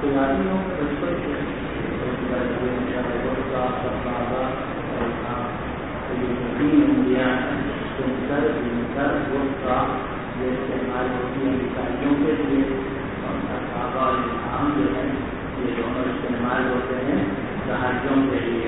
آپ کو یاد ہی ہوں بچپن سے یہ استعمال ہوتی ہے عیسائیوں کے لیے اور صحابہ اور اسلام جو ہے یہ دونوں استعمال ہوتے ہیں جہازوں کے لیے.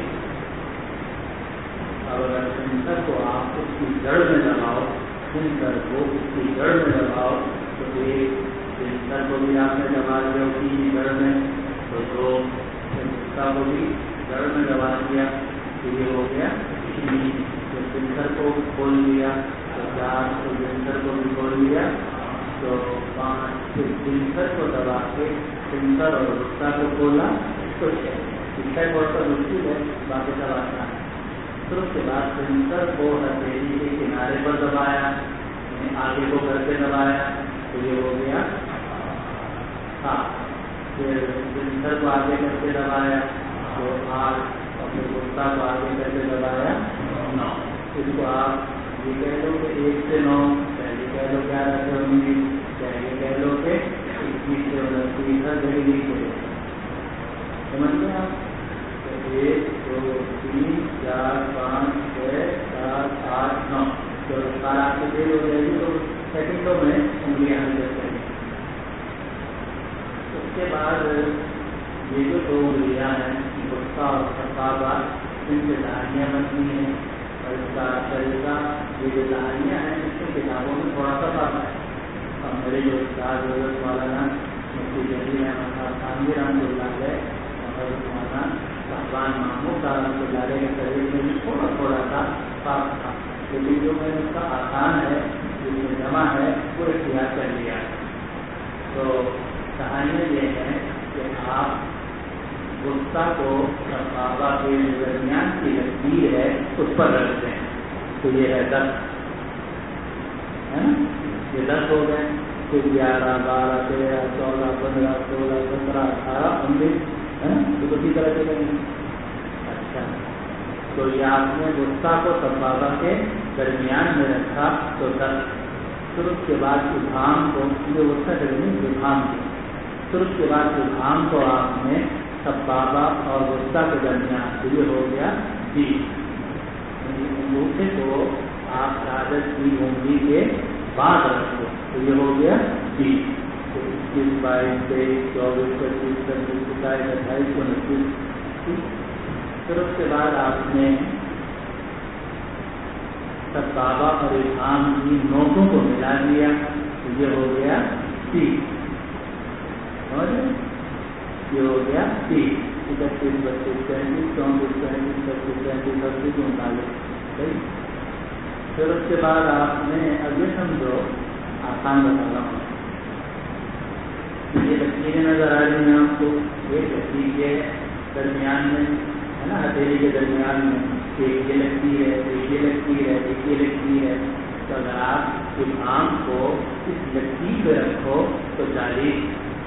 اگر سنسر کو آپ اس کی جڑ میں دباؤ, سنسر کو اس کی جڑ میں دباؤ تو ایک سنسر کو بھی آپ نے دبا دیا اس کی جڑ میں, تو دو سنسر کو بھی جڑ میں دبا دیا تو یہ ہو گیا سنسر کو کھول دیا تو چار, تو سنسر کو بھی کھول دیا تو پانچ, سنسر کو دبا کے سنسر اور رستہ کو کھولا تو چھ بہت پر مشکل ہے, باقی سب آسان ہے. پھر اس کے بعد سنسر کو ہتھیلی کے کنارے پر دبایا, آگے کو کر کے دبایا تو یہ ہو گیا ہاں. پھر سنسر کو آگے کر کے دبایا تو 8, اور پھر رستہ کو آگے کر کے دبایا 9. اس کو آپ یہ کہہ لو کہ 1 سے 9, پہلے کہہ لو 11 سے 19, پہلے کہہ لو کہ 21 سے 29 دہلی سے. سمجھ گئے آپ؟ 1 2 3 4 5 6 7 8 9 تو رفتار آپ سے دیر ہو جائے گی تو سیکنڈوں میں انگلیاں حل کرتے ہیں. اس کے بعد یہ جو 2 انگلیاں ہیں غصہ اور سبابہ, ان سے دہانیاں بنتی ہیں اور اس کا طریقہ یہ جو دہانیاں ہیں اس کی کتابوں میں تھوڑا سا فرق ہے. اور میرے جو استاد حضرت مولانا مفتی جلیل احمد صاحب خانوی رحمۃ اللہ علیہ اور مولانا صاحبان محمود رحمۃ اللہ علیہ کے طریقے میں تھوڑا سا فرق تھا, لیکن جو میں اس کا آسان ہے جس میں جمع ہے وہ اختیار کر لیا. تو کہانیاں یہ ہیں کہ آپ غصہ کو صحابہ کے درمیان کی لکیر ہے اس پر رکھتے ہیں تو یہ ہے 10 ہے نا, یہ 10 ہو گئے. پھر 11 12 13 14 15 16 17 18 19 ہے نا, تو اسی طرح سے کریں گے. اچھا, تو یہ آپ نے غصہ کو صحابہ کے درمیان میں رکھا تو 10. پھر اس کے بعد ابہام کو یہ غصہ کریں گے ابہام کی. پھر اس کے بعد ابہام کو آپ نے صحابہ اور غصہ کے درمیان تو یہ ہو گیا 20. انگوٹھے کو آپ کاغذ کی انگلی کے بعد رکھو تو یہ ہو گیا 20. 21 22 23 24 25 26 27 28 29. پھر اس کے بعد آپ نے صحابہ اور ابہام کی نوٹوں کو ملا دیا تو یہ ہو گیا 30. اور یہ ہو گیا 30. 31 32 33 34 35 36 37 38 39. صحیح. پھر اس کے بعد آپ نے اب یہ سمجھو آسان بتا رہا ہوں, یہ لکیریں نظر آ رہی ہیں آپ کو, ایک لکیر کے درمیان میں ہے نا, ہتھیلی کے درمیان میں ایک یہ لکیر ہے, ایک یہ لکیر ہے, ایک یہ لکیر ہے. تو اگر آپ ابہام کو اس لکیر پہ رکھو تو 40.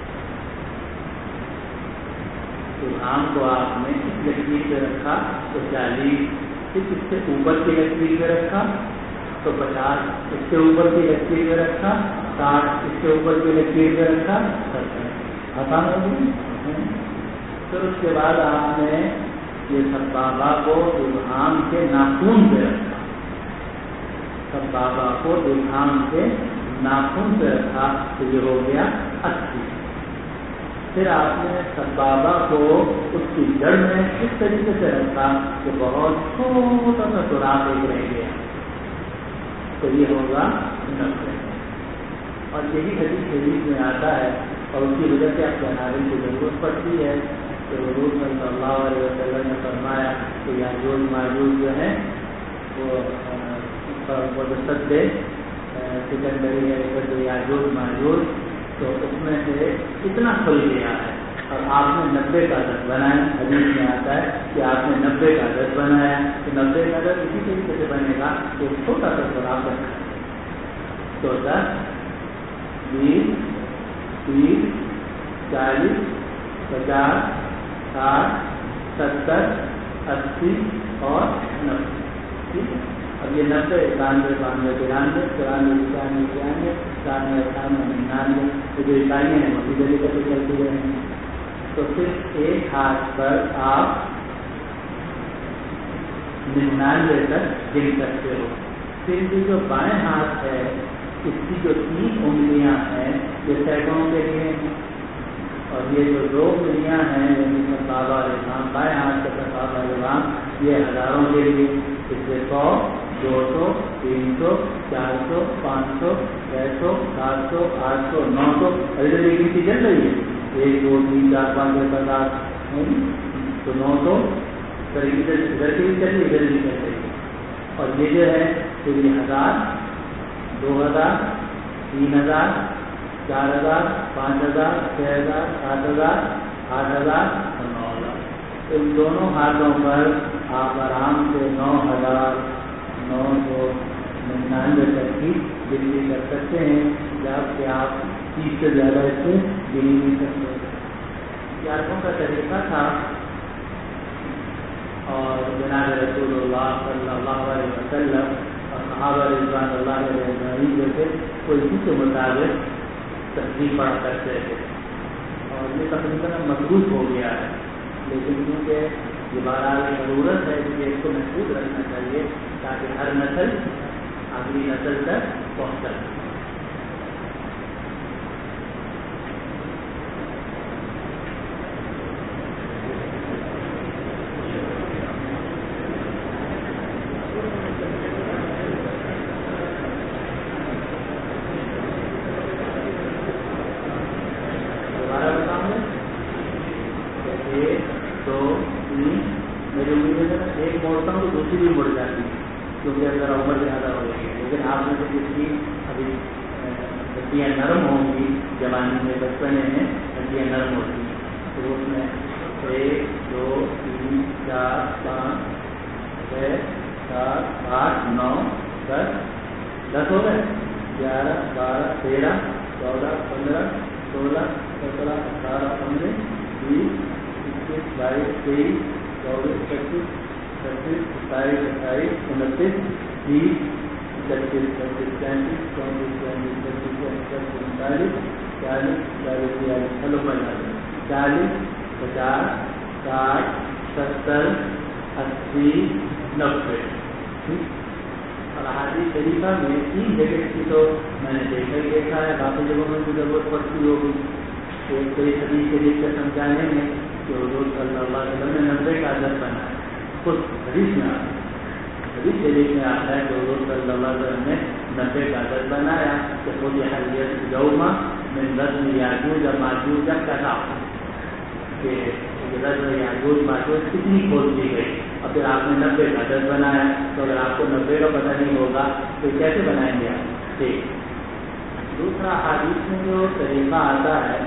ابہام کو آپ نے اس لکیر پہ رکھا تو 40. اس سے اوپر کی لکیر پہ رکھا تو 50. اس سے اوپر کی لکیر پہ رکھا 60. اس سے اوپر کی لکیر پہ رکھا 70. آسان ہو گئی. پھر اس کے بعد آپ نے یہ صحابہ کو ابہام کے ناخن پہ رکھا, صحابہ کو ابہام کے ناخن پہ رکھا تو یہ ہو گیا 80. پھر آپ نے صحابہ کو اس کی جڑ میں اس طریقے سے رکھا کہ بہت چھوٹا سا سوراخ ایک رہ گیا تو یہ ہوگا 90. اور یہی حدیث شریف میں آتا ہے اور اس کی وجہ سے آپ جنابے کی ضرورت پڑتی ہے کہ حضور صلی اللہ علیہ وسلم نے فرمایا کہ یاجوج ماجوج جو ہیں وہ سدے سکندری ہے جو یاجوج ماجوج تو اس میں سے اتنا کھل گیا ہے اور آپ نے 90 کا عدد بنایا. حدیث میں آتا ہے کہ آپ نے 90 کا عدد بنایا تو 90 کا عدد اسی طریقے سے بنے گا کہ چھوٹا سا سوراخ رکھا تو 10 20 30 40 50 60 70 80 اور 90. اب یہ 90 91 92 93 94 95 96 97 98 99 جو اکائیاں ہیں وہ بھی جلدی کرتے چلتی رہے ہیں. تو صرف ایک ہاتھ پر آپ 99 تک گن سکتے ہو. پھر بھی جو بائیں ہاتھ ہے اس کی جو 3 انگلیاں ہیں یہ سینکڑوں کے لیے ہیں، اور یہ جو 2 انگلیاں ہیں یعنی سبابہ الرحمان بائیں ہاتھ کا سبابہ الرحمان یہ ہزاروں کے لیے. اس سے 100 200 300 400 500 600 700 800 900 ادھر ایک کی چل رہی ہے 1 2 3 4 5 6 7 8 تو 900 ادھر کی بھی چل رہی ادھر بھی چل رہی ہے. اور یہ جو ہے تو یہ 1000 2000 3000 4000 5000 6000 7000 8000 اور 9000. ان دونوں ہاتھوں پر آپ آرام سے 9999 تک کی گنتی کر سکتے ہیں، جبکہ آپ 30 سے زیادہ اس سے گن نہیں سکتے. یادوں کا طریقہ تھا اور جناب رسول اللہ صلی اللہ علیہ وسلم اور صحابہ رضوان اللہ علیہ اجمعین جو تھے وہ اسی کے مطابق تصدیق پڑھا کرتے تھے، اور یہ تقریباً مضبوط ہو گیا ہے. لیکن کیونکہ یہ بہرحال ضرورت ہے کہ اس کو محفوظ رکھنا چاہیے تاکہ ہر نسل اگلی نسل تک پہنچ سکے. نرم ہوں گی جوانی میں بچپنے میں ہڈیاں نرم ہوتی ہیں تو اس میں 1 2 3 4 5 6 7 8 9 10 10 ہو گئے 11 12 13 14 15 16 17 18 19 20 21 22 23 24 25 26 27 28 29 30 31 32 33 34 35 36 39 40 40 چلو 40 50 60 70 80 90. اور احادیث شریفہ میں 3 جگہ کی تو میں نے دیکھا ہے، باقی جگہوں میں بھی ضرورت پڑتی ہوگی. ایک کوئی حدیث شریف کے سمجھانے میں کہ حضور صلی اللہ علیہ وسلم نے 90 کا عدد بنایا. خود حدیث میں آتا ہے، حدیث شریف میں آتا ہے کہ حضور صلی اللہ علیہ وسلم نے 90 کا عدد بنایا کہ خود یہ حدیث یوما من رزم یاجوج اور ماجوج کا تھا کہ رزم یاجوج ماجوج کتنی کھول دی گئی، اور پھر آپ نے 90 کا عدد بنایا. تو اگر آپ کو 90 کا پتہ نہیں ہوگا تو کیسے بنائیں گے آپ؟ ٹھیک. دوسرا حدیث میں جو طریقہ آتا ہے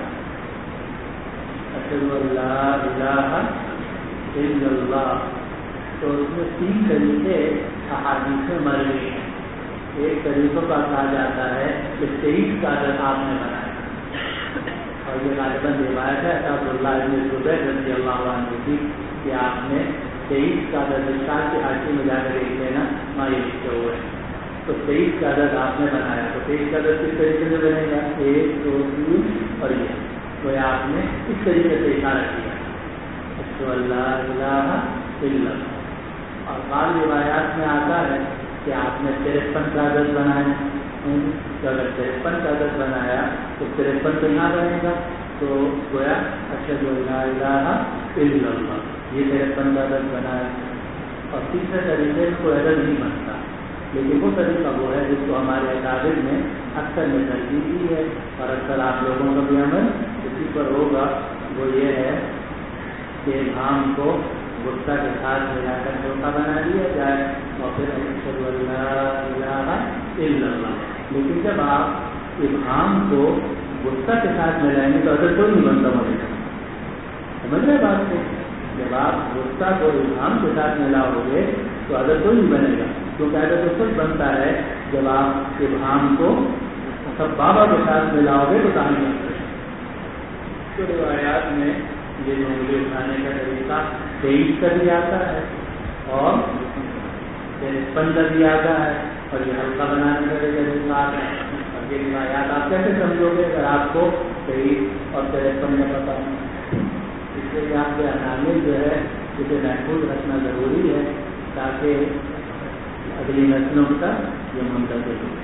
اشہد ان لا الہ الا اللہ، تو اس میں 3 طریقے احادیث میں مروی ہیں. ایک طریقوں کا کہا جاتا ہے کہ 23 کا عدد آپ نے بنایا، اور یہ غالباً روایت ہے عبداللہ ابن زبیر رضی اللہ عنہ کی کہ آپ نے 23 کا عدد ارشاد کے حاشیے میں جا کر ایک لینا مایوس لکھے ہوئے ہیں. تو 23 کا عدد آپ نے بنایا، تو 23 کا عدد کس طریقے سے بنے گا؟ 1 2 3 اور یہ تو آپ نے اس طریقے سے اشارہ کیا اشہد ان لا الہ الا اللہ. اور بعض روایات میں آتا ہے کہ آپ نے 53 کا عدد بنایا. تو اگر 53 کا عدد بنایا تو 53 تو یہاں بنے گا، تو گویا اشہد ان لا الہ الا اللہ یہ 53 کا عدد بنایا. اور تیسرے طریقے سے کوئی عدد نہیں بنتا، لیکن وہ طریقہ وہ ہے جس کو ہمارے اکابر میں اکثر نے ترجیح دی ہے اور اکثر آپ لوگوں کا بھی عمل اسی پر ہوگا. وہ یہ ہے کہ ابہام کو غصہ کے ساتھ ملا کر چھوٹا بنا دیا جائے اور پھر اشہد ان لا الہ الا اللہ. لیکن جب آپ ابہام کو غصہ کے ساتھ ملائیں گے تو عدد تو نہیں بنتا ملے گا. سمجھ رہے بات سے؟ جب آپ غصہ کو ابہام کے ساتھ ملاؤ گے تو عدد تو نہیں بنے گا، کیونکہ عدد تو خود بنتا ہے جب آپ ابہام کو سب بابا کے ساتھ ملاؤ گے تو کہاں بنتے ہیں. تو روایات میں یہ انگلی اٹھانے کا طریقہ 23 کا بھی آتا ہے اور 53 کا بھی آتا ہے، اور یہ ہلکا بنانے کا بھی طریقہ آتا ہے. اور یہ روایات آپ کیسے سمجھو گے اگر آپ کو 23 اور 53 کا پتہ نہیں؟ اس لیے آپ کے انامل جو ہے اسے محفوظ رکھنا ضروری ہے تاکہ اگلی نسلوں تک یہ منتقل ہو.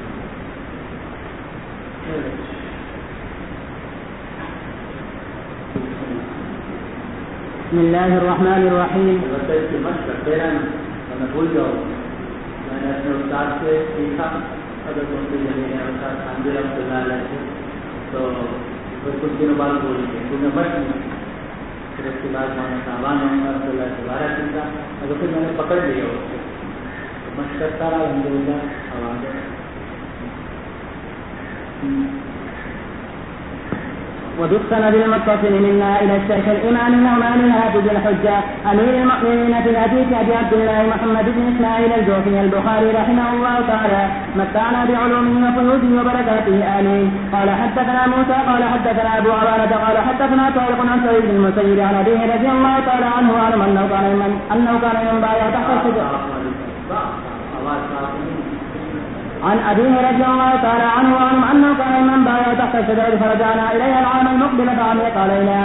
بسم الله الرحمن الرحيم. اس کی مشق کرتے رہنا میں بھول جاؤ. میں نے اپنے استاد سے سیکھا اگر مفتی جلیل استاد خانوی رحمۃ اللہ علیہ سے تو پھر کچھ دنوں بعد بولی گئی تو میں مشق نہیں. پھر اس کے بعد میں نے صاحبان رحمۃ اللہ سے دوبارہ سیکھا اور پھر میں نے پکڑ لیا اس کو مشق کرتا رہا الحمدللہ. آواز وبالسند المتصل منا الى الشيخ الامام النعمان الحافظ الحجه امير المؤمنين في الحديث ابي عبد الله محمد بن اسماعيل الجوفي البخاري رحمه الله تعالى متعنا بعلومه وفيوزه وبركاته امين. قال حدثنا موسى قال حدثنا ابو عوانة قال حدثنا طارق عن سعيد بن المسيب عن ابيه رضي الله تعالى عنه واعلم انه كان ينبايع تحت الشجره عن أبيه رضي الله تعالى عنه وعنه أنه كان من بايع تحت الشجرة فرجعنا إليها العام المقبل فعميت علينا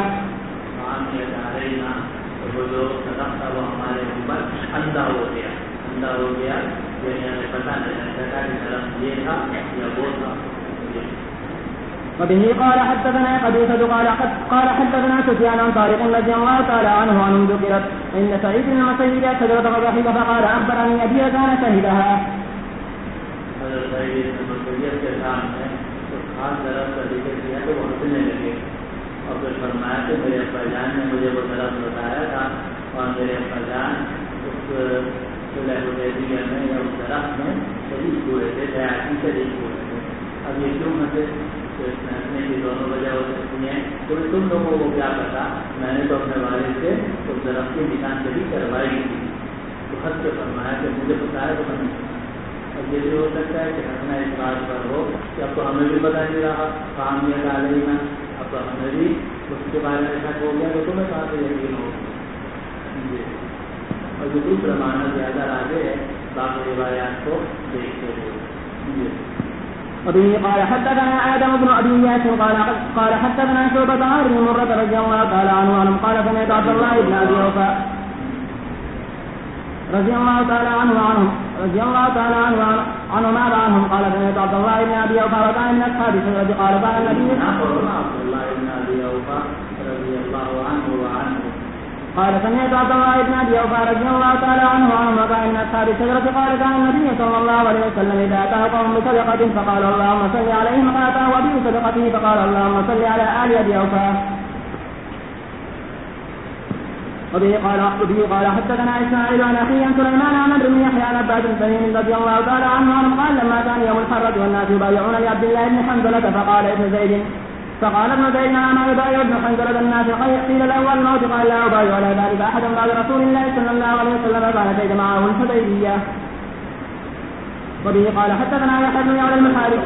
جو صدقہ وہ ہمارے اوپر اندھا ہو گیا یعنی ہمیں پتہ نہیں چلا کہ طرف یہ تھا یا وہ تھا. وبه قال حدثنا قبيصة قال حدثنا سفيان عن طارق رضي الله تعالى عنه عنه ذكرت إن سعيد بن المسيب شجرة فضحك فقال أخبرني أبي كان شهدها. کے سامنے تو خاص درخت کا ذکر کیا تو وہ ہنسنے لگے اور پھر فرمایا کہ میرے ابا جان نے مجھے وہ درخت بتایا تھا اور میرے ابا جان اس صلح حدیبیہ میں یا اس درخت میں شریک ہوئے تھے بیعتی شریک ہوئے تھے. اب یہ کیوں ہنسے تو اس میں ہنسنے کی دونوں وجہ ہو سکتی ہیں. تو تم لوگوں کو کیا پتا میں نے تو اپنے والد سے اس درخت کی نشان شریک کروائی تھی تو حد سے فرمایا کہ مجھے بتایا تو میں یہ بھی ہو سکتا ہے کہ ہمیں اس بات پر ہو کہ اب تو ہمیں بھی پتہ نہیں رہا کام یہ ڈالے نا اب تو ہمیں بھی اس کے بارے میں ایسا ہو گیا تو تمہیں کہاں سے یقین ہو. اور جو دوسرا معنی زیادہ آگے ہے باقی روایات کو دیکھتے ہوئے. وبه قال حدثنا آدم بن أبي إياس قال حدثنا شعبة عن ابن مرة رضي الله تعالى عنه قال سمعت عبد الله بن أبي أوفى رضي الله تعالى عنه ماذا عنهم قال سمعت عبد الله بن ابي اوفى وكان من اصحاب الشجره قال قال النبي عبد الله بن ابي اوفى رضي الله عنه وعنه قال سمعت عبد الله بن ابي اوفى رضي الله تعالى عنه وكان من اصحاب الشجره قال كان النبي صلى الله عليه وسلم اذا اتاه قوم بصدقه فقال اللهم صل عليهم فاتاه ابي صدقته فقال اللهم صل على ال ابي اوفى. وبه قال حدثنا اسماعيل عن اخيه عن سليمان عن عمرو بن يحيى عن عباد بن سليم رضي الله تعالى عنه قال لما كان يوم الحرة والناس يبايعون لعبد الله بن حنظلة فقال ابن زيد ما يبايع ابن حنظلة الناس قيل له الموت قال لا أبايع على ذلك أحدا بعد رسول الله صلى الله عليه وسلم قال شهد معه الحديبية. وبه قال حدثنا يحيى بن يعلى المحارب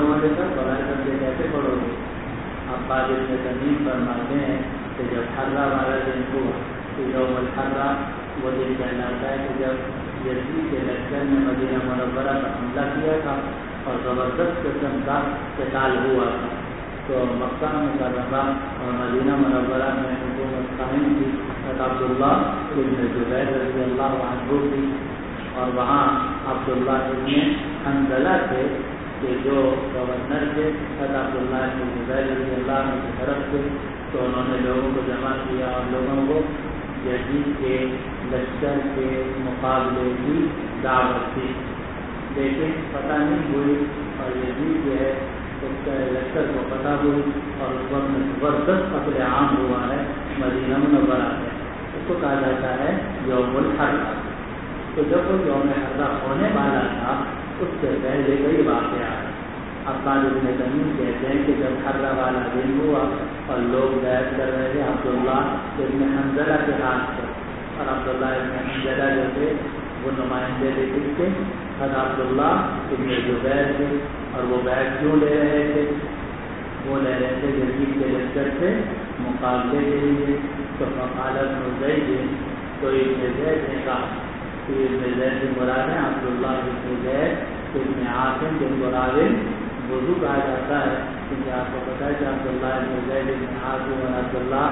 عباد بن سليم فرماتے ہیں کہ جب حرہ والا دن ہوا یوم الحرہ وہ دن کہلاتا ہے کہ جب یزید کے لشکر نے مدینہ منورہ پر حملہ کیا تھا اور زبردست قسم کا قتال ہوا تھا تو مکہ مکرمہ اور مدینہ منورہ میں حکومت قائم تھی عبداللہ بن زبیر رضی اللہ عنہ تھی اور وہاں عبداللہ بن حنظلہ تھے کہ جو گورنر تھے عبداللہ بن زبیر رضی اللہ عنہ کی طرف سے. تو انہوں نے لوگوں کو جمع کیا اور لوگوں کو یزید کے لشکر کے مقابلے کی دعوت دی لیکن پتہ نہیں ہوئی اور یزید جو ہے اس کا لشکر کو پتہ ہوئی اور اس وقت میں زبردست قتل عام ہوا ہے مدینہ منورہ میں. اس کو کہا جاتا ہے یوم الحرہ. تو جب وہ یوم حرہ ہونے والا تھا اس سے پہلے کئی واقعات عباد بن تمیم کہتے ہیں کہ جب حرہ والا دن ہوا اور لوگ بیعت کر رہے تھے عبداللہ ابن حنظلہ کے ہاتھ پر اور عبداللہ ابن حنظلہ جو تھے وہ نمائندے لے تھے حضرت عبداللہ ابن زبیر تھے اور وہ بیعت کیوں لے رہے تھے؟ وہ لے رہے تھے یزید کے لشکر سے مقابلے کے لیے. تو فقالت زید تو ابن زید نے کہا کہ ابن زید سے مراد ہے عبداللہ ابن زید ابن عاصم بن مراوی وضو کہا جاتا ہے کیونکہ آپ کو پتہ ہے کہ عبداللہ ابن زید ابن عاصم اور عبداللہ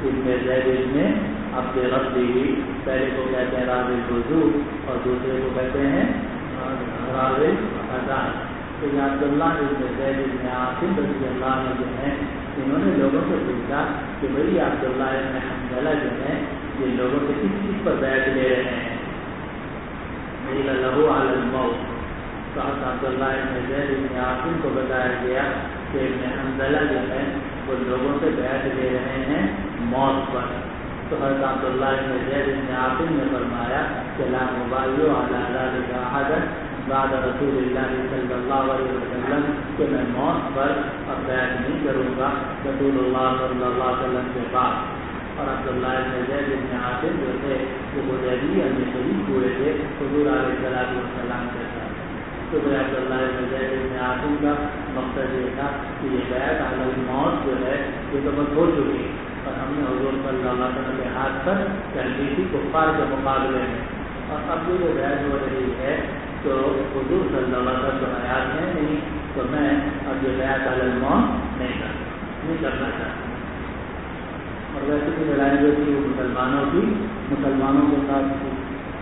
ابن زید ابن عبد ربی، پہلے کو کہتے ہیں راوی الوضو اور دوسرے کو کہتے ہیں راوی الاذان۔ تو یہ عبداللہ ابن زید ابن عاصم رضی اللہ عنہ جو ہیں، انہوں نے لوگوں سے پوچھا کہ بھئی عبداللہ ابن حنظلہ جو ہیں یہ لوگوں سے کس چیز پر بیعت لے رہے ہیں؟ قیل لہ علی الموت۔ تو عبداللہ ابن زید ابن عاصم کو بتایا گیا کہ ابن حنظلہ جو ہے وہ لوگوں سے بیعت لے رہے ہیں موت پر۔ تو حضرت عبداللہ ابن زید ابن عاصم نے فرمایا کہ لا مبایع علی ذلک احدا بعد رسول اللہ صلی اللہ علیہ وسلم، کہ میں موت پر اب بیعت نہیں کروں گا رسول اللہ صلی اللہ علیہ وسلم کے بعد۔ اور عبداللہ ابن زید ابن عاصم جو تھے وہ حدیبیہ میں شہید ہوئے تھے حضور علیہ السلام کے ساتھ۔ تو عبداللہ ابن زید ابن عاصم کا مقصد یہ تھا کہ یہ بیعت علی الموت جو ہے یہ تو بس ہو چکی اور ہم نے حضور صلی اللہ علیہ وسلم کے ہاتھ پر کر لی تھی کفار کے مقابلے میں، اور اب یہ جو بیعت ہو رہی ہے تو حضور صلی اللہ علیہ وسلم تو حیات ہے نہیں، تو میں اب یہ بیعت علی الموت نہیں کرنا چاہتا۔ اور ویسے بھی لڑائی جو تھی وہ مسلمانوں کے ساتھ تھی۔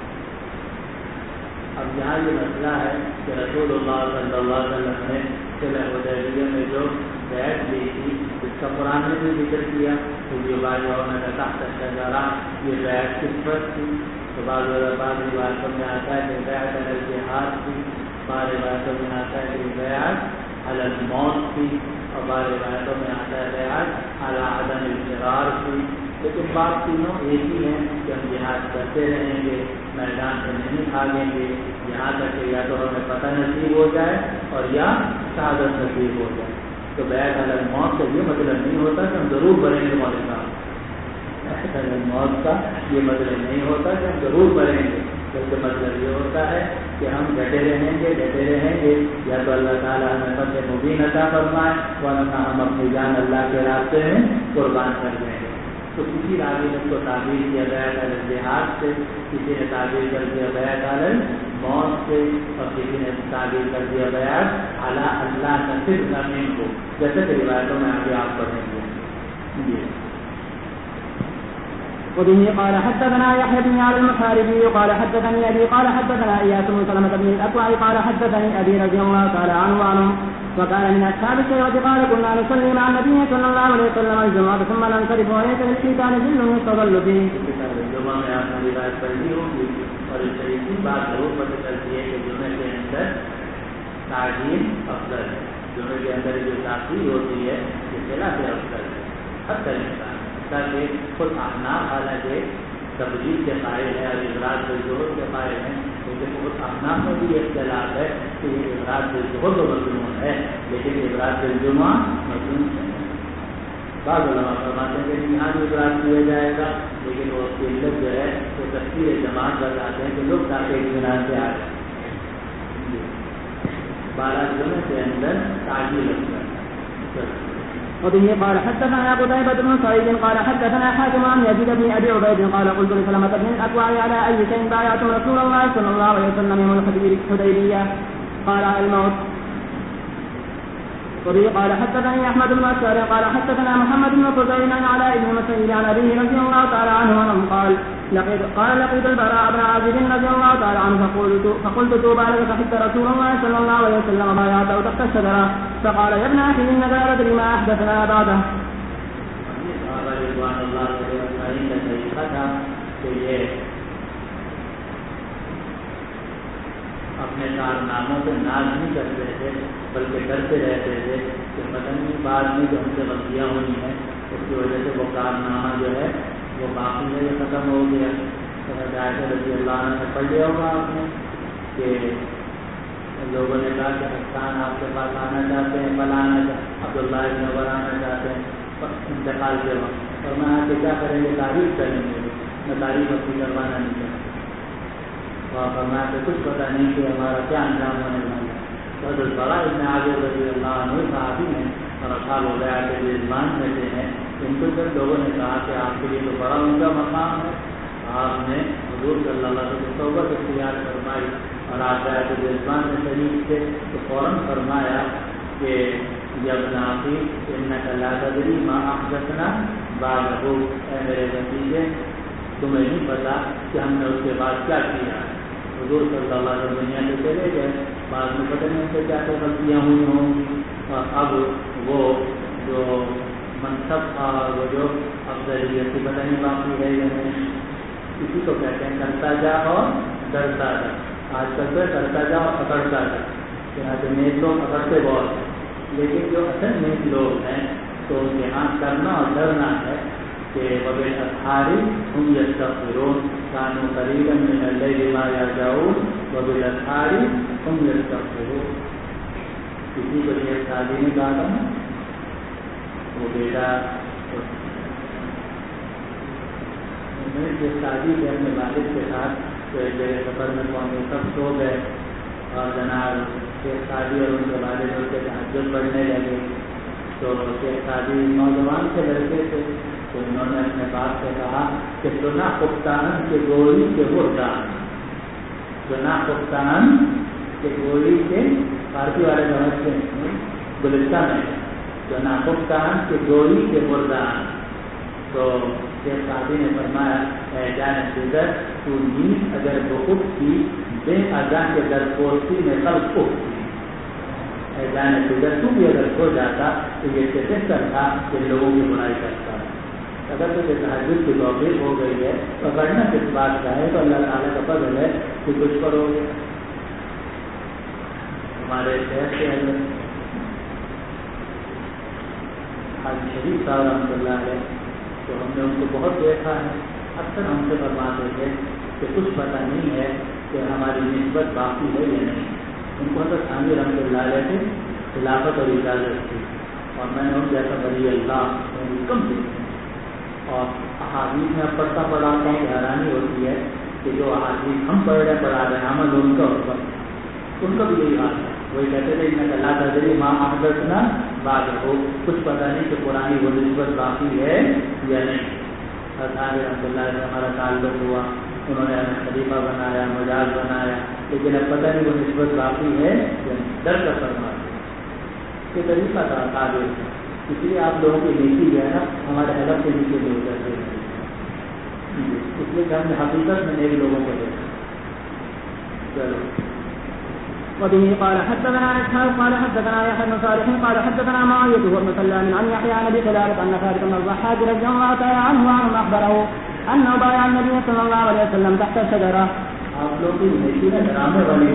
اب یہاں یہ مسئلہ ہے کہ رسول اللہ صلی اللہ علیہ وسلم نے صلح حدیبیہ میں جو بیعت لی تھی اس کا قرآن نے بھی ذکر کیا، تحت الشجرہ، یہ بیعت کس پر تھی؟ تو بعض روایتوں میں آتا ہے کہ بیعت علی الجہاد تھی، بعض روایتوں میں آتا ہے کہ بیعت علی الموت تھی، اور بعض روایتوں میں آتا ہے بیعت علی عدم الفرار تھی۔ لیکن بات تینوں ایک ہی ہیں کہ ہم جہاد کرتے رہیں گے، میدان سے نہیں بھاگیں گے یہاں تک کہ یا تو ہمیں پتہ نصیب ہو جائے اور یا شہادت نصیب ہو جائے۔ تو بیعت علی الموت کا یہ مطلب نہیں ہوتا کہ ہم ضرور بڑھیں گے مولوی صاحب، بیعت علی الموت کا یہ مطلب نہیں ہوتا کہ ہم ضرور بڑھیں گے، بلکہ مطلب یہ ہوتا ہے کہ ہم ڈٹے رہیں گے یا تو اللہ تعالیٰ ہمیں فتح مبین عطا فرمائے ورنہ ہم اپنی جان اللہ کے راستے میں قربان کر دیں گے۔ تو کسی راوی نے کو تعبیر کیا بیعت علی الجہاد سے، کسی نے تعبیر کر دیا بیعت علی الموت سے، اور کسی نے تعبیر کر دیا بیعت علی اللہ نصر زمین کو، جیسے کہ روایتوں میں آگے آپ پڑھیں گے۔ وبه قال حدثنا يحيى بن علي المحاربي قال حدثني ابي قال حدثنا اياس بن سلمة بن الاكوع قال حدثني ابي رضي الله تعالى عنه وكان من اصحاب الشيعة قال كنا نصلي مع النبي صلى الله عليه وسلم الجمعة ثم ننصرف وليس للشيطان ظل يستظل فيه۔ جمعہ میں آپ نے روایت پڑھی ہوگی اور اس طرح کی بات ضرور پتہ چلتی ہے کہ جمعے کے اندر تعجیل افضل ہے، جمعے کے اندر جو تاخیر ہوتی ہے یہ خلاف افضل ہے حد تک، تاکہ خود احناف حالانکہ تبلیغ کے قائل ہے اور افراد بالظہر کے قائل ہیں، لیکن خود احناف میں بھی اختلاف ہے کہ یہ افراد بالظہر تو مضمون ہے لیکن افراد بالجمعہ مضمون نہیں ہے۔ بعض علماء فرماتے ہیں کہ یہاں بھی افراد کیا جائے گا لیکن وہ کی علت جو ہے وہ تفسیر جماعت بتاتے ہیں کہ لوگ تاکہ اطمینان سے آ جائیں۔ 12 جمعے کے اندر تعجیل افضل۔ وبه قال حدثنا قتيبة بن سعيد قال حدثنا حاتم عن يزيد بن ابي عبيد قال قلت لسلمة بن الاكوع على اي شيء بايعتم رسول الله صلى الله عليه وسلم يوم الحديبية؟ قال الموت۔ وبه قال حدثني احمد بن مسعود قال حدثنا محمد بن خزيمة على ابن مسعود عن ابيه رضي الله تعالى عنه انه قال لقيت البراء بن عازب رضي الله تعالى عنه فقلت توبى لك حتى رسول الله صلى الله عليه وسلم بايعته تحت الشجرة فقال يا ابن اخي انك لا تدري ما احدثنا بعده۔ اپنے کارناموں سے ناز نہیں کرتے تھے بلکہ ڈرتے رہتے تھے کہ پتہ نہیں بعد میں جو ہم سے غلطیاں ہوئی ہیں اس کی وجہ سے وہ کارنامہ جو ہے وہ باقی ہے یہ ختم ہو گیا۔ عائشہ رضی اللہ عنہ نے پڑھ لیا ہوگا آپ نے کہ لوگوں نے کہا کہ حسان آپ کے پاس آنا چاہتے ہیں، فلانا عبداللہ ابن عمر آنا چاہتے ہیں انتقال کے وقت، اور میں آ کے کیا کریں گے؟ تعریف کریں گے، میں تعریف اپنی کروانا نہیں چاہتا۔ فرمایا کہ کچھ پتہ نہیں کہ ہمارا کیا انجام ہونے والا ہے۔ حضرت براء ابن عازب رضی اللہ عنہ صحابی ہیں اور اصحاب البیعۃ کے میزبان میں سے ہیں، ان کو جب لوگوں نے کہا کہ آپ کے لیے تو بڑا اونچا مقام ہے، آپ نے حضور صلی اللہ علیہ وسلم توبہ اختیار فرمائی اور آپ بیعت کے میزبان میں شریک تھے، تو فوراً فرمایا کہ یا ابن اخی انک لا تدری ما احدثنا بعد وہ اے میرے بھتیجے تمہیں نہیں پتا کہ ہم نے اس کے بعد کیا کیا ہے. حضور صلی اللہ علیہ وسلم دنیا سے چلے گئے, بعد میں پتہ نہیں سے کیا کیا غلطیاں ہوئی ہوں گی, اور اب وہ جو منصب تھا وہ جو افضلیت کی پتہ نہیں باقی رہ گئے. اسی کو کہتے ہیں کرتا جا اور ڈرتا جا. آج کل تو کرتا جا اور پکڑتا جا, چنانچہ نیک لوگ پکڑتے بہت ہیں, لیکن جو اصل نیک لوگ ہیں تو ان کے ہاں کرنا اور ڈرنا ہے کہ وبالاسحار هم یستغفرون کانوا قلیلا من اللیل ما یہجعون وبالاسحار هم یستغفرون. کسی کو یہ شادی میں کہا تھا نا, وہ بیٹا یہ شادی کے اپنے والد کے ساتھ تو ایک جگہ سفر میں پہنچے, سب سو گئے اور جناب یہ شادی اور ان کے والد ان کے تہجد پڑھنے لگے. تو یہ شادی نوجوان سے لڑکے تھے, تو انہوں نے اپنے باپ سے کہا کہ سنا پختان کے گولی کے مردان, سنا پختان کے گولی کے پارٹی والے سمجھتے ہیں گلستان میں, سنا پختان کے گولی کے مردان. تو شیخ سعدی نے فرمایا اے جان جگر تو نیند اگر بخود کی بے اذان کے درپوشی میں خلق اٹھتی. اے جان جگر تو بھی اگر سو جاتا تو یہ بہتر تھا کہ لوگوں کی برائی کرتا. اگر تو تہجد کی توفیق ہو گئی ہے تو کرنا کس بات کا ہے, تو اللہ تعالیٰ کا فضل ہے کہ کچھ کرو گے. ہمارے شہر کے اندر حاجی شریف صاحب رحمۃ اللہ علیہ, تو ہم نے ان کو بہت دیکھا ہے, اکثر ہم سے فرماتے تھے کہ کچھ پتہ نہیں ہے کہ ہماری نسبت باقی ہے یا نہیں. ان کو حضرت ثانوی رحمۃ اللہ علیہ سے خلافت اور اجازت تھی, اور میں نے ان جیسا ولی اللہ کم دیکھی. اور احادیث میں پڑھتا پڑھاتا ہوں, حیرانی ہوتی ہے کہ جو احادیث ہم پڑھ رہے پڑھا رہے ہیں عمل ان کا اوپر, ان کا بھی یہی حال ہے. وہی کہتے تھے کہ اللہ تدری ماں احدثنا بعد ہو, کچھ پتہ نہیں کہ پرانی وہ نسبت باقی ہے یا نہیں. حضرت رحمۃ اللہ سے ہمارا تعلق ہوا, انہوں نے ہمیں خلیفہ بنایا, مجاز بنایا, لیکن اب پتہ نہیں وہ نسبت باقی ہے یا نہیں. ڈر کا فرما یہ طریقہ تھا قابل, اس لیے آپ لوگوں کی نیکی جو ہے نا ہمارے حلق کے نیچے نہیں اترتے ہیں, اس لیے کہ ہم نے حقیقت میں نیک لوگوں کو دیکھا. چلو. وبه قال حدثنا اسحاق قال حدثنا يحيى بن صالح قال حدثنا معاوية بن سلام عن يحيى عن ابي خلالة ان ثابت بن الضحاك رضي الله تعالى عنه اخبره انه بايع النبي صلى الله عليه وسلم تحت الشجرة. آپ لوگ کی نیکی ہے ڈرامے والی.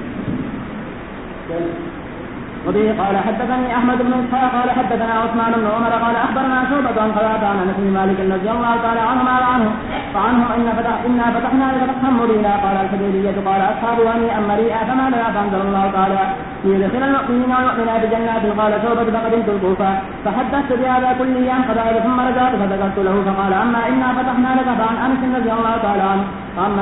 وبه قال حدثني احمد بن اسحاق قال حدثنا عثمان بن عمر قال اخبرنا شعبة عن قتادة عن انس بن مالك رضي الله تعالى عنهما وعنه انا فتحنا لك فتحا مبينا. قال الحديبية قال اصحاب هنيئا مريئا فما لنا فانزل الله تعالى ليدخل المؤمنين والمؤمنات جنات. قال شعبة فقدمت الكوفة فحدثت بهذا كله عن قتادة ثم رجعت فذكرت له فقال اما انا فتحنا لك فعن انس رضي الله تعالى عنه واما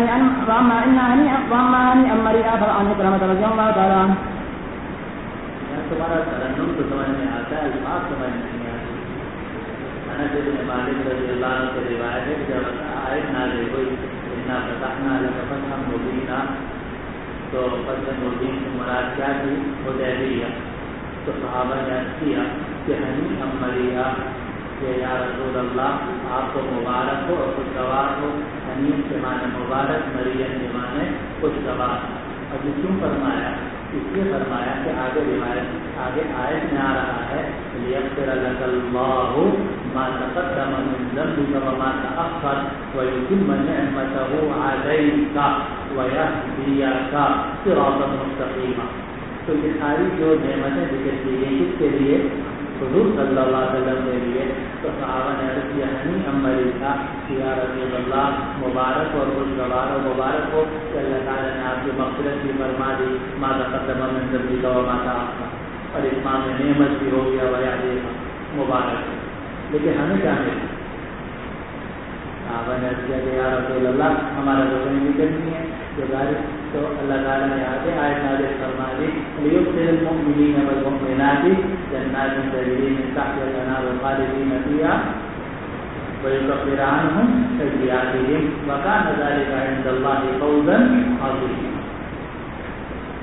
هنيئا مريئا فعن عكرمة رضي الله تعالى عنه. تمہارا ترنم تو سمجھ میں آتا ہے, الفاظ سمجھ نہیں آتی. انس بن مالک رضی اللہ عنہ سے روایت ہے کہ جب آیت نازل ہوئی انا فتحنا لک فتحا مبینا, تو فتح مبین سے مراد کیا تھی؟ حدیبیہ. تو صحابہ نے عرض کیا کہ ہنیئا مریا, کہ یا رسول اللہ آپ کو مبارک ہو اور خوشگوار ہو. ہنیئا کے معنی مبارک, مریا کے معنی خوشگوار. اب کیوں فرمایا؟ اس لیے فرمایا کہ آگے روایت آگے آیت میں آ رہا ہے لیغفر لک اللہ ما تقدم من ذنبک وما تأخر ویتم نعمته علیک ویہدیک صراطا مستقیما. تو یہ ساری جو نعمتیں ذکر کی گئی کس کے لیے؟ حضور صلی اللہ علیہ وسلم کے لیے. تو صحابہ نے عرض کیا ہنیئا مریا, یا رسول اللہ مبارک اور خوشگوار اور مبارک ہو کہ اللہ تعالیٰ نے آپ کی مغفرت بھی فرما دی, ما تقدم من ذنبک وما تأخر, اور اتمام نعمت بھی ہو گیا, ویہدیک مبارک. لیکن ہمیں کیا ملا؟ صحابہ نے عرض کیا کہ یا رسول اللہ ہمارا تو کوئی ذکر نہیں ہے. تو اللہ تعالیٰ نے آگے آیت نازل فرما دی لیدخل المؤمنین والمؤمنات جنات تجری من تحتها الانہار خالدین فیہا ویکفر عنہم سیئاتہم وکان ذلک عند اللہ فوزا عظیما.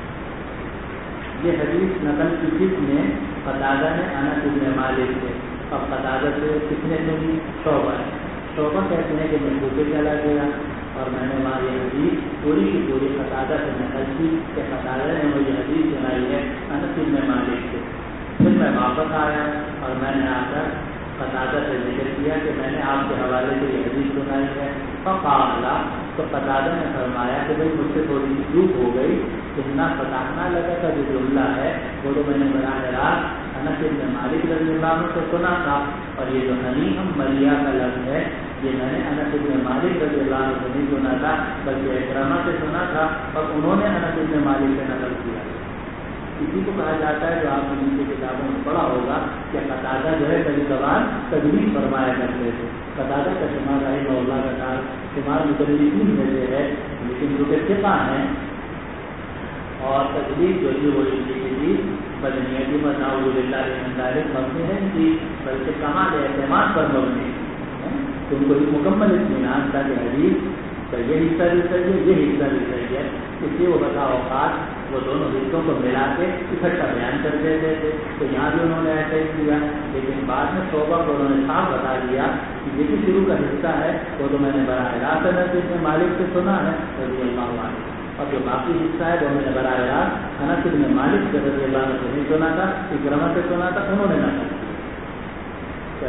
یہ حدیث نقل کی جس میں قتادہ نے انس بن مالک سے اب قتادہ سے کتنے سنی؟ شعبہ ہے. شعبہ کہتے ہیں کہ میں کوفے چلا گیا اور میں نے وہاں یہ حدیث پوری کی پوری قتادہ سے نقل کی کہ قتادہ نے مجھے حدیث سنائی ہے انس بن مالک سے. پھر میں واپس آیا اور میں نے آ کر قتادہ سے ذکر کیا کہ میں نے آپ کے حوالے سے یہ حدیث سنائی ہے. فقال تو قتادہ نے فرمایا کہ بھائی مجھ سے تھوڑی چوک ہو گئی. اتنا فتحنا لگا کا جو جملہ ہے وہ تو میں نے براہ راست انس بن مالک رضی اللہ عنہ سے سنا تھا اور یہ جو حنیفم مریا کا لفظ ہے یہ میں نے انس بن مالک رضی اللہ عنہ سے نہیں سنا تھا بلکہ اکرمہ سے سنا تھا اور انہوں نے انس بن مالک سے نقل کیا. اسی کو کہا جاتا ہے جو آپ نے نیچے کتابوں میں پڑھا ہوگا کہ قتادہ جو ہے کبھی کبھار تجویز فرمایا کرتے تھے. قتادہ کا شمار رحمہ اللہ کا کار شمار متدلین میں سے ہے لیکن جو کہ ثقہ ہیں اور تجویز جو تھی وہ کی بدنیتی پر نعوذ باللہ من ذالک مبنی نہیں تھی بلکہ کمال اعتماد پر مبنی تو ان کو ایک مکمل اطمینان تھا کہ حدیث کا یہ حصہ بھی صحیح ہے یہ حصہ بھی صحیح ہے. اس لیے وہ بتا اوقات وہ دونوں حصوں کو ملا کے اکٹھا بیان کر دیتے تھے. تو یہاں بھی انہوں نے ایسا ہی کیا لیکن بعد میں شعبہ کو انہوں نے صاف بتا دیا کہ یہ بھی شروع کا حصہ ہے وہ تو میں نے براہ راست انس بن مالک سے سنا ہے رضی اللہ عنہ اور جو باقی حصہ ہے وہ میں نے براہ راست انس بن مالک سے رضی اللہ عنہ سے نہیں سنا تھا اکرمہ سے سنا تھا انہوں نے نقل کیا.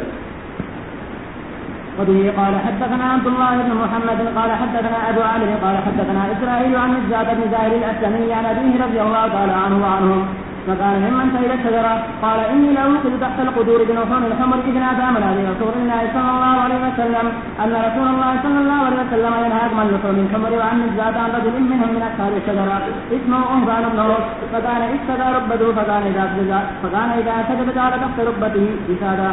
وبه قال حدثنا عبد الله بن محمد قال حدثنا ابو علي قال حدثنا اسرائيل عن الزاد بن زاهر الاسلمي عن ابيه رضي الله تعالى عنه وعنهم فكان ممن سئل الشجره قال اني لاوقد تحت القدور بنحور الحمر اذ نادى منادي رسول الله صلى الله عليه وسلم ان رسول الله صلى الله عليه وسلم ينهاكم عن لحوم الحمر وعن الزاد عن رجل منهم من اصحاب الشجره اسمه اهبان بن عوف فكان اشتدى ركبته فكان اذا سجد جعل تحت ركبته بسادا.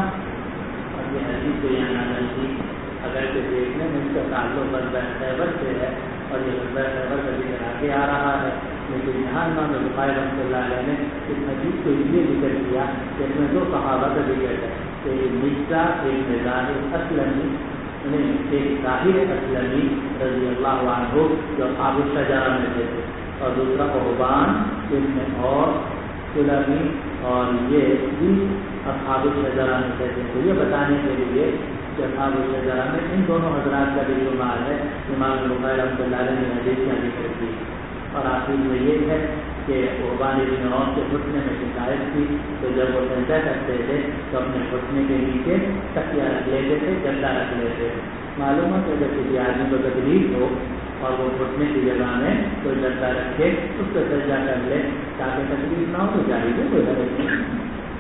اگر کہ دیکھنے میں اس کا تعلق خیبر سے ہے اور یہ خیبر کا ذکر آگے آ رہا ہے لیکن یہاں امام بخاری رحمۃ اللہ علیہ نے اس حدیث کو اس لیے ذکر کیا کہ اس میں دو صحابہ کا ذکر ہے کہ ایک مرزا ایک ظاہر اسلمی ایک ظاہر اسلمی رضی اللہ عنہ جو اصحاب الشجرہ میں تھے اور دوسرا اہبان جس میں اور سلمی اور یہ بھی اصحاب الشجرہ میں تھے. تو یہ بتانے کے لیے کہ اصحاب الشجرہ میں ان دونوں حضرات کا بھی شمار ہے. امام بخاری رحمۃ اللہ علیہ نے حدیث کا ذکر کی اور آخر میں یہ ہے کہ اہبان بن عوف کے گھٹنے میں شکایت تھی تو جب وہ سجدہ کرتے تھے تو اپنے گھٹنے کے نیچے تکیہ رکھ لیتے تھے گدا رکھ لیتے. معلوم ہے کہ اگر کسی آدمی کو تکلیف ہو اور وہ گھٹنے کی جگہ میں کوئی گدا رکھے اس کو سجدہ کر لے تاکہ تکلیف نہ ہو تو جائز ہے کوئی حرج نہیں.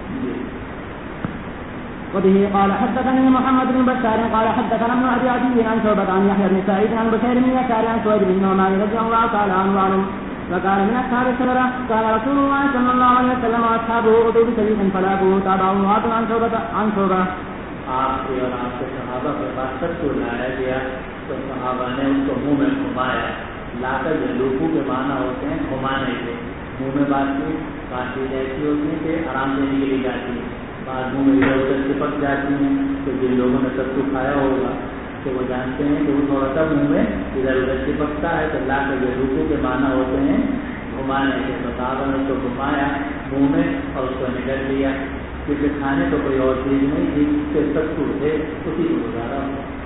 وبه قال حدثني محمد بن بشار قال حدثنا ابن ابي عدي عن شعبة عن يحيى بن سعيد عن بشير بن يسار عن سويد بن نعمان رضي الله تعالى عنه وعنهم وكان من اصحاب الشجرة قال رسول الله صلى الله عليه وسلم واصحابه اتوا بسبيل فلاقوه تابعه معاذ عن شعبة. آپ کے اور آپ کے صحابہ کے پاس سب کو لایا گیا تو صحابہ نے اس کو منہ میں گھمایا. لا کر جو لوگوں کے معنی ہوتے ہیں گھمانے کے منہ میں بات چیز ایسی ہوتی ہے کہ آرام سے نکلی جاتی ہے بعد منہ میں ادھر ادھر چپک جاتی ہیں. تو جن لوگوں نے سب کو کھایا ہوگا تو وہ جانتے ہیں کہ وہ تھوڑا سا منہ میں ادھر ادھر چپکتا ہے تو لا کر جو لوگوں کے معنی ہوتے ہیں گھمانے کے. تو صحابہ نے اس کو گھمایا منہ میں اور اس کو نکل لیا کیونکہ کھانے کو کوئی اور چیز نہیں تھی کہ سب کو تھے اسی کو گزارا.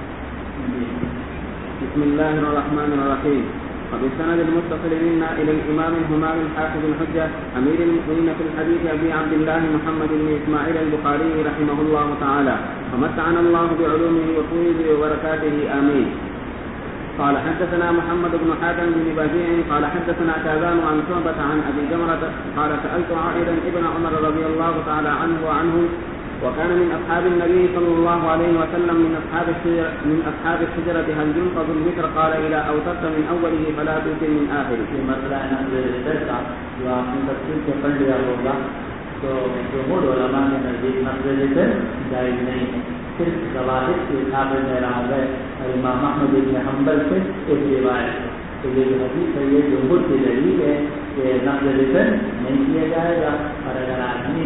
بسم الله الرحمن الرحيم. وبالسند المتصل منا الى الامام الهمام الحافظ الحجه امير المؤمنين في الحديث ابي عبد الله محمد بن اسماعيل البخاري رحمه الله تعالى ومتعنا الله بعلومه وفوزه وبركاته امين. قال حدثنا محمد بن حاتم بن بديع قال حدثنا شاذان عن شعبة عن ابي جمرة قال سالت عائدا ابن عمر رضي الله تعالى عنه وعنه وكان من اصحاب النبي صلى الله عليه وسلم من اصحاب الشجرة هل ينقض الوتر قال اذا اوترت من اوله فلا توتر من اخره. یہ مسئلہ ہے نقل کا جو آپ نے تفصیل سے پڑھ لیا ہوگا تو جمہور علماء کے نزدیک نقل ذکر جائز نہیں ہے. صرف ضوابط کے حساب میں رہا گئے اور امام احمد بن حنبل سے ایک روایت ہے. تو یہ جو حدیث ہے یہ جمہور کی دلیل ہے کہ نقل ذکر نہیں کیا جائے گا. اور اگر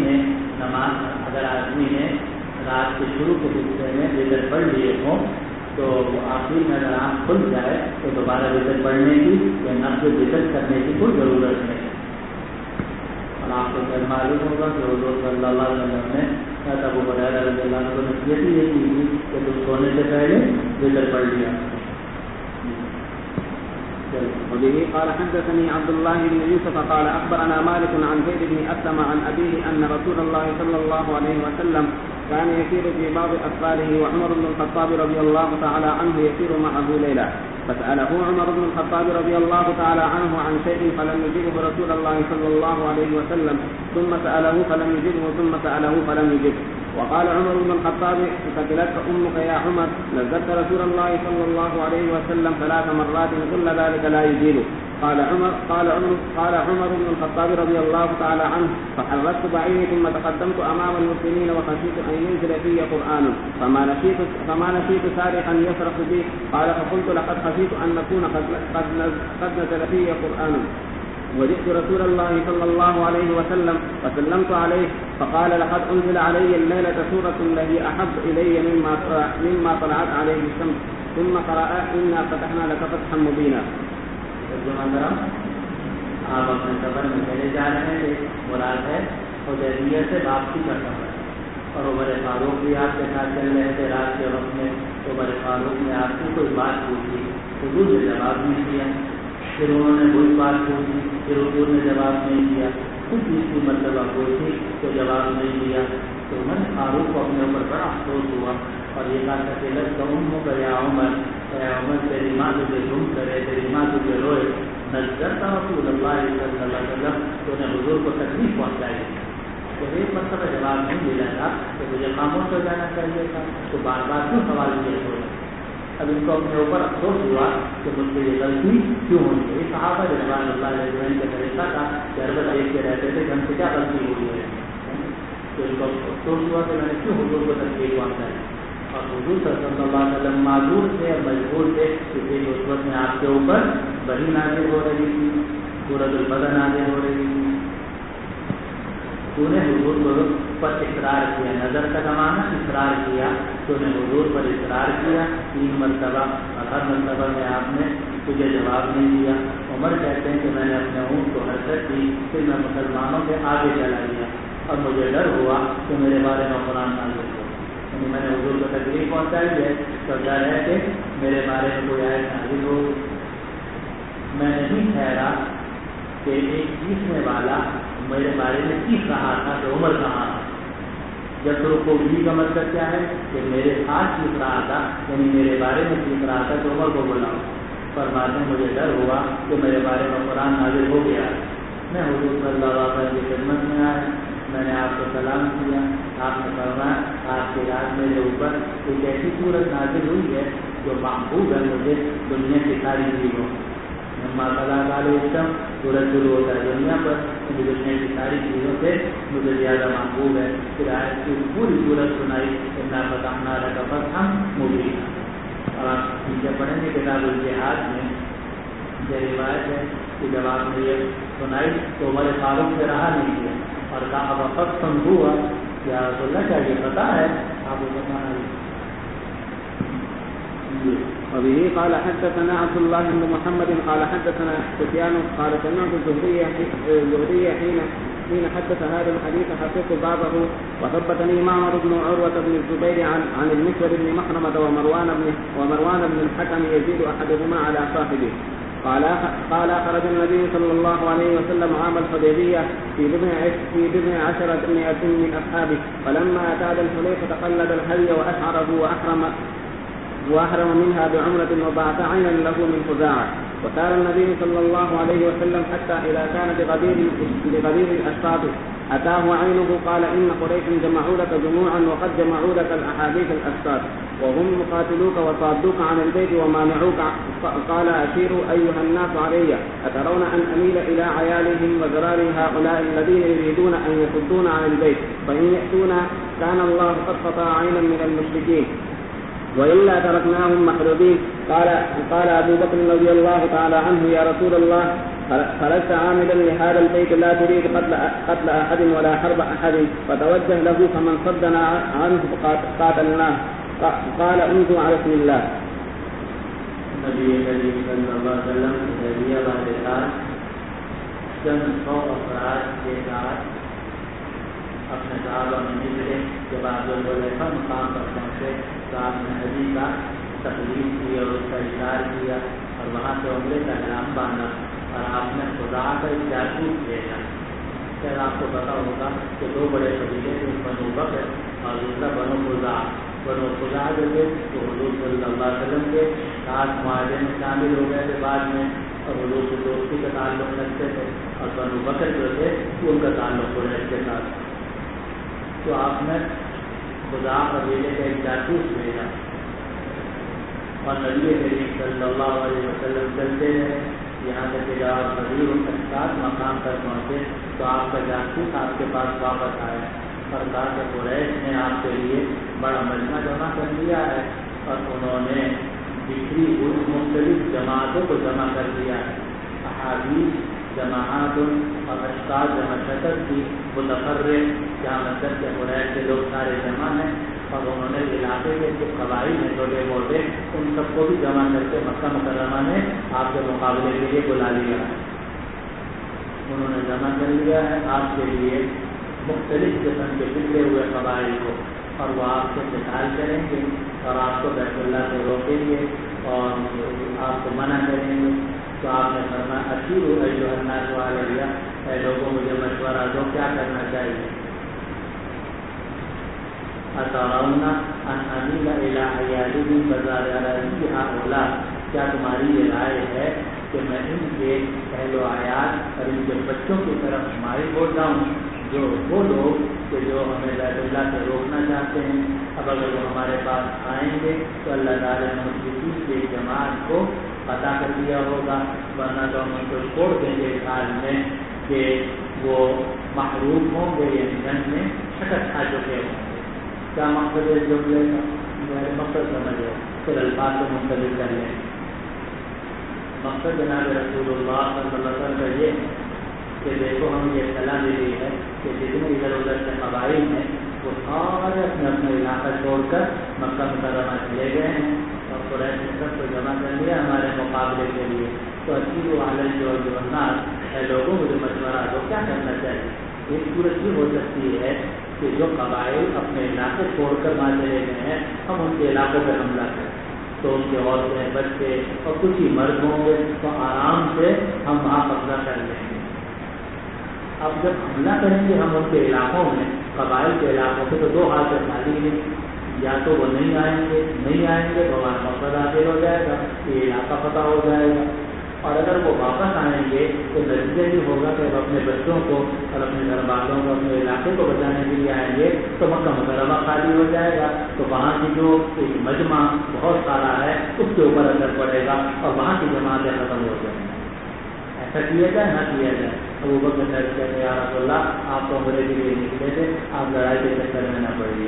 آدمی نے رات کے شروع کے حصے میں ذکر پڑھ لیے ہوں تو آخر میں اگر آنکھ کھل جائے تو دوبارہ ذکر پڑھنے کی یا نقل ذکر کرنے کی کوئی ضرورت نہیں. اور آپ کو پھر معلوم ہوگا کہ حضور صلی اللہ علیہ وسلم نے ابو ہریرہ رضی اللہ عنہ کو نصیحت یہ کی کہ تم سونے سے پہلے وتر پڑھ لیا. وبه قال حدثني عبد الله بن يوسف قال أخبرنا مالك عن زيد بن أسلم عن أبيه أن رسول الله صلى الله عليه وسلم كان يسير في بعض أسفاره وعمر بن الخطاب رضي الله تعالى عنه يسير معه ليلا فسأله عمر بن الخطاب رضي الله تعالى عنه عن شيء فلم يجبه رسول الله صلى الله عليه وسلم ثم سأله فلم يجبه ثم سأله فلم يجبه. وقال عمر بن الخطاب ثقلتك أمك يا عمر نزلت رسول الله صلى الله عليه وسلم 3 مرات كل ذلك لا يجيبه. قال عمر بن الخطاب رضي الله تعالى عنه فحركت بعيني ثم تقدمت أمام المسلمين وخشيت أن ينزل في قرآن فما نسيت سارقا يسرق بي. قال فقلت لقد خشيت أن نكون قد نزل في قرآن. وجئت رسول الله صلى الله عليه وسلم فسلمت عليه فقال لقد أنزل علي الليلة سورة التي أحب إلي مما طلعت عليه الشمس ثم قرأ إنا فتحنا لك فتحا مبينا. آپ اپنے سفر میں چلے جا رہے ہیں. مراد ہے حدیبیہ سے واپسی کا سفر اور عمر فاروق بھی آپ کے ساتھ چل رہے تھے. رات کے وقت میں عمر فاروق نے آپ سے کوئی بات پوچھی, حضور نے جواب نہیں دیا. پھر انہوں نے کوئی بات پوچھی, پھر حضور نے جواب نہیں دیا. کچھ تیسری مرتبہ پوچھی تو جواب نہیں دیا. تو عمر فاروق کو اپنے اوپر بڑا افسوس ہوا اور یہ کہا کہ لگتا ہوں کہ یا عمر تیری ماں تجھے گم کرے, تیری ماں تجھے روئے. نظرتا رسول اللہ صلی اللہ علیہ وسلم تو نے حضور کو تکلیف پہنچائی. تو ایک مرتبہ جواب نہیں ملا تھا کہ مجھے خاموش ہو جانا چاہیے تھا, تو بار بار کیوں سوال کیے ہوئے. اب ان کو اپنے اوپر افسوس ہوا کہ مجھ سے یہ غلطی کیوں ہوئی. یہ صحابہ رضوان اللہ علیہ کا طریقہ تھا کہ ہر بار دیکھ کے رہتے تھے کہ ہم سے کیا غلطی ہوئی ہے. تو ان کو افسوس ہوا کہ میں نے کیوں حضور کو تکلیف پہنچائی. اور حضور صلی اللہ علیہ وسلم معذور تھے اور مجبور تھے کیونکہ اس وقت میں آپ کے اوپر وحی نازل ہو رہی تھی, سورۃ البدر نازل ہو رہی تھی. تو نے حضور پر اصرار کیا, نظر کا زمانہ اصرار کیا, تو نے حضور پر اصرار کیا 3 مرتبہ اور ہر مرتبہ میں آپ نے تجھے جواب نہیں دیا. عمر کہتے ہیں کہ میں نے اپنے اونٹ کو حرکت دی, پھر میں مسلمانوں کے آگے چلا گیا اور مجھے ڈر ہوا کہ میرے بارے میں قرآن نازل ہو. میں نے حضور کو تکلیف پہنچائی ہے تو ڈر ہے کہ میرے بارے میں کوئی آیت نازل ہو. میں نہیں ٹھہرا کہ ایک چیخنے والا میرے بارے میں چیخ رہا تھا کہ عمر کہاں ہے. جب کو بھی کا مطلب کیا ہے کہ میرے ساتھ چیخ رہا تھا, یعنی میرے بارے میں چیخ رہا تھا تو عمر کو بلاؤ. پر بعد میں مجھے ڈر ہوا کہ میرے بارے میں قرآن نازل ہو گیا. میں حضور صلی اللہ علیہ وسلم کی خدمت میں آیا, میں نے آپ کو سلام کیا. آپ نے فرمایا آپ کے رات میرے اوپر ایک ایسی صورت نازل ہوئی ہے جو محبوب ہے مجھے دنیا کی ساری چیزوں. سورج شروع ہوتا ہے دنیا پر, مجھے دنیا کی ساری چیزوں سے مجھے زیادہ محبوب ہے. پھر آیت کی پوری صورت سنائی انا فتحنا لک فتحا مبینا. اور آپ نیچے پڑھیں گے کتاب الجہاد میں یہ روایت ہے کہ جب آپ نے یہ سنائی تو عمر فاروق سے رہا نہیں کیا اور کہا اب فتح ہوا یا رسول اللہ کیا یہ پتہ ہے آپ کو بتانا. وبه قال حدثنا عبد الله بن محمد قال حدثنا سفيان قال سمعت الزهري حين حدث هذا الحديث حفظت بعضه وثبتني معمر بن عروة بن الزبير عن المسور بن مخرمة ومروان بن الحكم يزيد أحدهما على صاحبه. قال خرج النبي صلى الله عليه وسلم عام الحديبية في 10 من أصحابه فلما أتى الحليفة تقلد الهدي وأشعره وأحرم منها بعمرة وبعث عينا له من خزاعة. وسار النبي صلى الله عليه وسلم حتى إذا كان بغدير الأشراط أتاه عينه قال إن قريش جمعوا لك جموعا وقد جمعوا لك الأحاديث الأشراط وهم مقاتلوك وصادوك عن البيت ومانعوك. قال أشيروا أيها الناس علي أترون أن أميل إلى عيالهم وزرار هؤلاء الذين يريدون أن يصدون عن البيت فإن يأتونا كان الله قد قطع عينا من المشركين وإلا تركناهم محروبين. قال أبو بكر رضي الله تعالى عنه يا رسول الله خرجت عامدا لهذا البيت لا تريد قتل أحد ولا حرب أحد فتوجه له فمن صدنا عنه قاتلناه. قال انتم على اسم الله. نبی کریم صلی اللہ علیہ وسلم حدیبیہ والے ساتھ چند 100 افراد کے ساتھ اپنے صحابہ میں نکلے، جب آپ ذوالحلیفہ مقام پر پہنچے تو آپ نے حجی کا تقلید کی اور اس کا اشار کیا اور وہاں سے عمرے کا احرام باندھا اور آپ نے خدا کا ایک جاسوس بھیجا۔ پھر آپ کو پتا ہوگا کہ دو بڑے قبیلے تھے، بنو بکر اور دوسرا بنو خزاع۔ بنو خزاع جو تھے وہ حضور صلی اللہ علیہ وسلم کے خاص معاہدے میں شامل ہو گئے تھے بعد میں، اور حضور سے دوستی کا تعلق رکھتے تھے، اور بنو بکر جو تھے ان کا تعلق قریش کے ساتھ۔ تو آپ نے خزاع قبیلے کا ایک جاسوس بھیجا اور نبی کریم صلی اللہ علیہ وسلم چلتے رہے یہاں تک کہ جب حضور کے ساتھ مقام پر پہنچے تو آپ کا جاسوس آپ کے پاس واپس آیا اور کہا کہ قریش نے آپ کے لیے بڑا مجمع جمع کر لیا ہے اور انہوں نے بکھری ہوئی مختلف جماعتوں کو جمع کر دیا ہے، احادیث جماعت اور اشکال جمع شکل کی متفرق، جہاں مطلب کہ قریش کے لوگ سارے جمع ہیں اور انہوں نے علاقے کے جو قبائل ہیں چھوٹے موٹے ان سب کو بھی جمع کر کے مکہ مکرمہ نے آپ کے مقابلے کے لیے بلا لیا ہے۔ انہوں نے جمع کر لیا ہے آپ کے لیے مختلف قسم کے بگڑے ہوئے قبائل کو، اور وہ آپ سے قتال کریں گے اور آپ کو بیت اللہ سے روکیں گے اور آپ کو منع کریں گے۔ تو آپ نے فرمایا اشیروا ایھا الناس علیہ، اے لوگوں مجھے مشورہ دو کیا کرنا چاہیے۔ اترون ان امیل الی عیالهم فزاد هؤلاء، کیا تمہاری یہ رائے ہے کہ میں ان کے اہل و عیال اور ان کے بچوں کی طرف مائل ہو جاؤں، جو وہ لوگ کہ جو ہمیں بیت اللہ سے روکنا چاہتے ہیں؟ اب اگر وہ ہمارے پاس آئیں گے تو اللہ تعالیٰ نے مسلمین کی جماعت کو پتہ کر دیا ہوگا، ورنہ تو ہم ان کو چھوڑ دیں گے اس حال میں کہ وہ محروم ہوں گے، یعنی جنگ میں شکست کھا چکے ہوں گے۔ کیا مقصد ہے جملے کا؟ میرے مقصد سمجھو، پھر الفاظ کو منتظر کر لیں۔ مقصد جناب رسول اللہ صلی اللہ علیہ وسلم کا یہ ہے کہ دیکھو ہم یہ اطلاع ملی ہے کہ جتنے ادھر ادھر کے قبائل ہیں وہ سارے اپنے اپنے علاقہ چھوڑ کر مکہ مکرمہ چلے گئے ہیں اور قریش نے سب کو جمع کر لیا ہمارے مقابلے کے لیے۔ تو اشیروا علی الناس، اے لوگوں مجھے مشورہ دو کیا کرنا چاہیے۔ ایک صورت یہ ہو سکتی ہے کہ جو قبائل اپنے علاقے چھوڑ کر وہاں چلے گئے ہیں ہم ان کے علاقوں پہ حملہ کریں، تو ان کے عورتیں بچے اور کچھ ہی مرد ہوں گے تو آرام سے ہم وہاں قبضہ کر لیں گے۔ اب جب حملہ کریں گے ہم ان کے علاقوں میں، قبائل کے علاقوں پہ، تو دو حالتیں خالی ہیں، یا تو وہ نہیں آئیں گے تو ہمارا مقصد حاصل ہو جائے گا، یہ علاقہ فتح ہو جائے گا، اور اگر وہ واپس آئیں گے تو نتیجہ یہ ہوگا کہ وہ اپنے بچوں کو اور اپنے گھر والوں کو اپنے علاقے کو بچانے کے لیے آئیں گے تو مکہ مکرمہ خالی ہو جائے گا، تو وہاں کی جو ایک مجمع بہت سارا ہے اس کے اوپر اثر پڑے گا اور وہاں کی جماعتیں ختم ہو جائیں گی۔ ایسا کیا جائے نہ کیا جائے؟ ابوبکر نے کہتے ہیں یا رسول اللہ آپ تو عمرے کے لیے نکلے تھے، آپ لڑائی کے چکر میں نہ پڑیے۔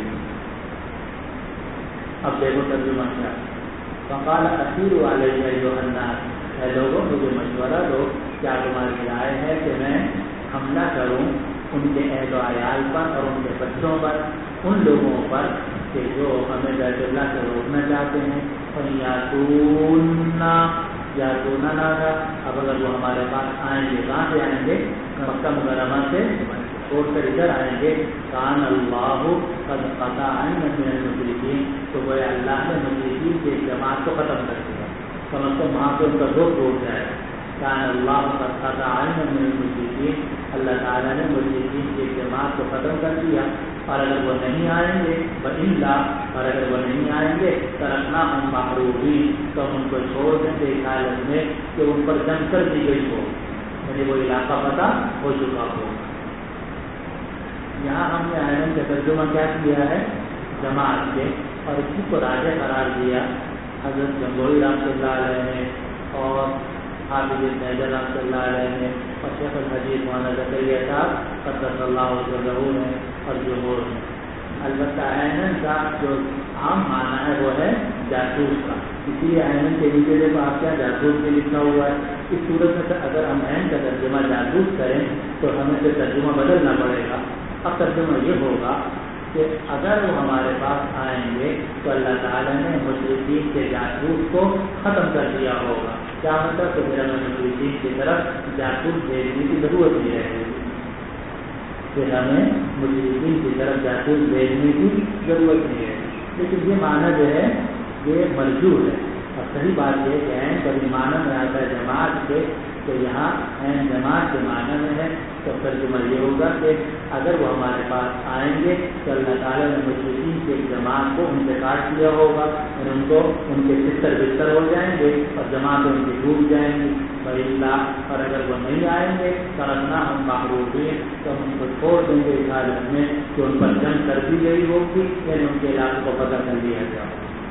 اب دیکھو ترجمہ کیا، فقال اشیروا علی ایھا الناس، اے لوگوں مجھے مشورہ دو کیا تمہاری رائے ہے کہ میں حملہ کروں ان کے اہل و عیال پر اور ان کے بچوں پر، ان لوگوں پر کہ جو ہمیں بیت اللہ سے روکنا چاہتے ہیں، اور یاتوننا کا، اب اگر وہ ہمارے پاس آئیں گے کہاں سے آئیں گے؟ مکہ مکرمہ سے چھوڑ کر ادھر آئیں گے، کان اللہ قد قطع من المشرکین، تو وہ اللہ نے مشرکین کی ایک جماعت کو ختم کر دیا، مطلب وہاں پہ ان کا روک ٹوٹ جائے گا۔ کان اللہ قد قطع من المشرکین، اللہ تعالیٰ نے مشرکین کی ایک جماعت کو ختم کر دیا، اور اگر وہ نہیں آئیں گے اور اگر وہ نہیں آئیں گے ترکناہم محرومین، تو ہم ان کو چھوڑ دیں گے اس حالت میں کہ ان پر جنگ کر دی گئی ہو، یعنی وہ علاقہ فتح ہو چکا ہو۔ یہاں ہم نے آئین کا ترجمہ کیا کیا ہے؟ جماعت کے، اور اسی کو راجح قرار دیا حضرت جمہوری رحمۃ اللہ علیہ نے اور حافظ ابن حجر رحمۃ اللہ علیہ نے اور شیخ الحدیث مولانا زکریا صاحب قدس اللہ علیہ نے اور جمہور نے۔ البتہ عین کا جو عام معنی ہے وہ ہے جاسوس کا، اسی لیے عین کے نیچے دیکھو آپ کیا جاسوس میں لکھا ہوا ہے۔ اس صورت میں اگر ہم عین کا ترجمہ جاسوس کریں تو ہمیں پھر ترجمہ بدلنا پڑے گا۔ اب ترجمہ یہ ہوگا کہ اگر وہ ہمارے پاس آئیں گے تو اللہ تعالیٰ نے مشرکین کے جاسوس کو ختم کر دیا ہوگا۔ کیا مطلب کہ میرا مشرکین کی طرف جاسوس بھیجنے کی ضرورت نہیں رہے گی۔ کہ ہمیں مشرکین کی طرف جاسوس بھیجنے کی ضرورت نہیں ہے. لیکن یہ معنی جو ہے یہ مرجوع ہے. اور صحیح بات یہ کہ عین کبھی معنی میں آتا ہے جماعت کے، تو یہاں عین جماعت کے معنی میں ہے. تو ترجمہ یہ ہوگا کہ اگر وہ ہمارے پاس آئیں گے تو اللہ تعالیٰ نے مشرکین کی ایک جماعت کو ان سے کاٹ دیا ہوگا، اور ان کو ان کے بستر بستر ہو جائیں گے اور جماعتیں ان کی ڈوب جائیں گی. اور اگر وہ نہیں آئیں گے کرنا ہم محروبین، تو ہم ان کو چھوڑ دیں گے اس حالت میں کہ ان پر جنگ کر دی گئی ہوگی، یعنی ان کے علاقے کو فتح کر دیا گیا.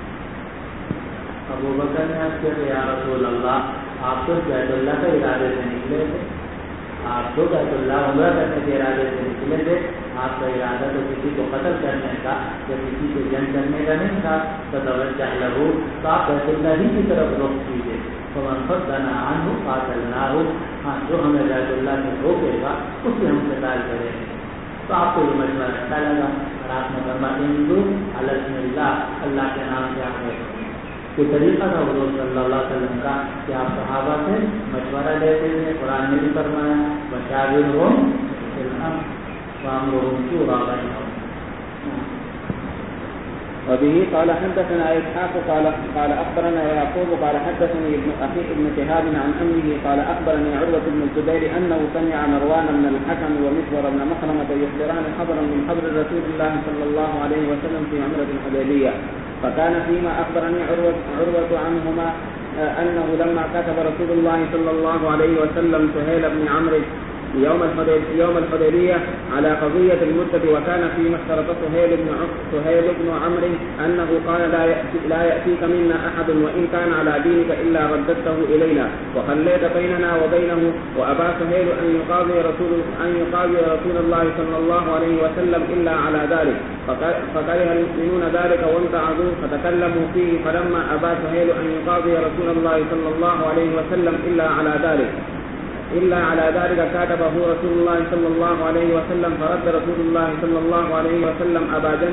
ابو بکر نے عرض کیا کہ یا رسول اللہ، آپ تو بیت اللہ کے ارادے سے نکلے تھے، آپ تو بیت اللہ عمرہ کرنے کے ارادے سے نکلے تھے، آپ کا ارادہ تو کسی کو قتل کرنے کا یا کسی کو جنگ کرنے کا نہیں تھا. فتوجہ لہو، تو آپ بیت اللہ ہی کی طرف رخ کیجیے. فمن صدنا عنہ قاتلناہ، ہاں جو ہمیں بیت اللہ سے روکے گا اس سے ہم قتال کریں گے. تو آپ کو یہ مشورہ اچھا لگا اور آپ نے فرمایا ہندو الحمد للہ، اللہ کے نام سے آپ نے یہ طریقہ تھا حضور صلی اللہ علیہ وسلم کا کہ آپ صحابہ سے مشورہ لیتے تھے. قرآن نے بھی فرمایا وشاورہم فی الامر وامرہم شورا بینہم. وبه قال حدثنا إسحاق قال أخبرنا يعقوب قال حدثني ابن أخي ابن شهاب عن أمه قال أخبرني عروة بن الزبير أنه سمع مروان بن الحكم ومسور بن مخرمة يخبران خبرا من خبر رسول الله صلى الله عليه وسلم في عمرة الحديبية. فكان فيما أخبرني عروة عنهما أنه لما كتب رسول الله صلى الله عليه وسلم سهيل بن عمرو يوم الحديبية على قضية المدة، وكان فيما اشترط سهيل بن عمرو أنه قال لا يأتيك منا أحد وإن كان على دينك إلا رددته إلينا وخليت بيننا وبينه، وأبى سهيل أن يقاضي رسول الله صلى الله عليه وسلم إلا على ذلك، فكره المؤمنون ذلك وامتعضوا فتكلموا فيه. فلما أبى سهيل أن يقاضي رسول الله صلى الله عليه وسلم إلا على ذلك كاتبه رسول الله صلى الله عليه وسلم، فرد رسول الله صلى الله عليه وسلم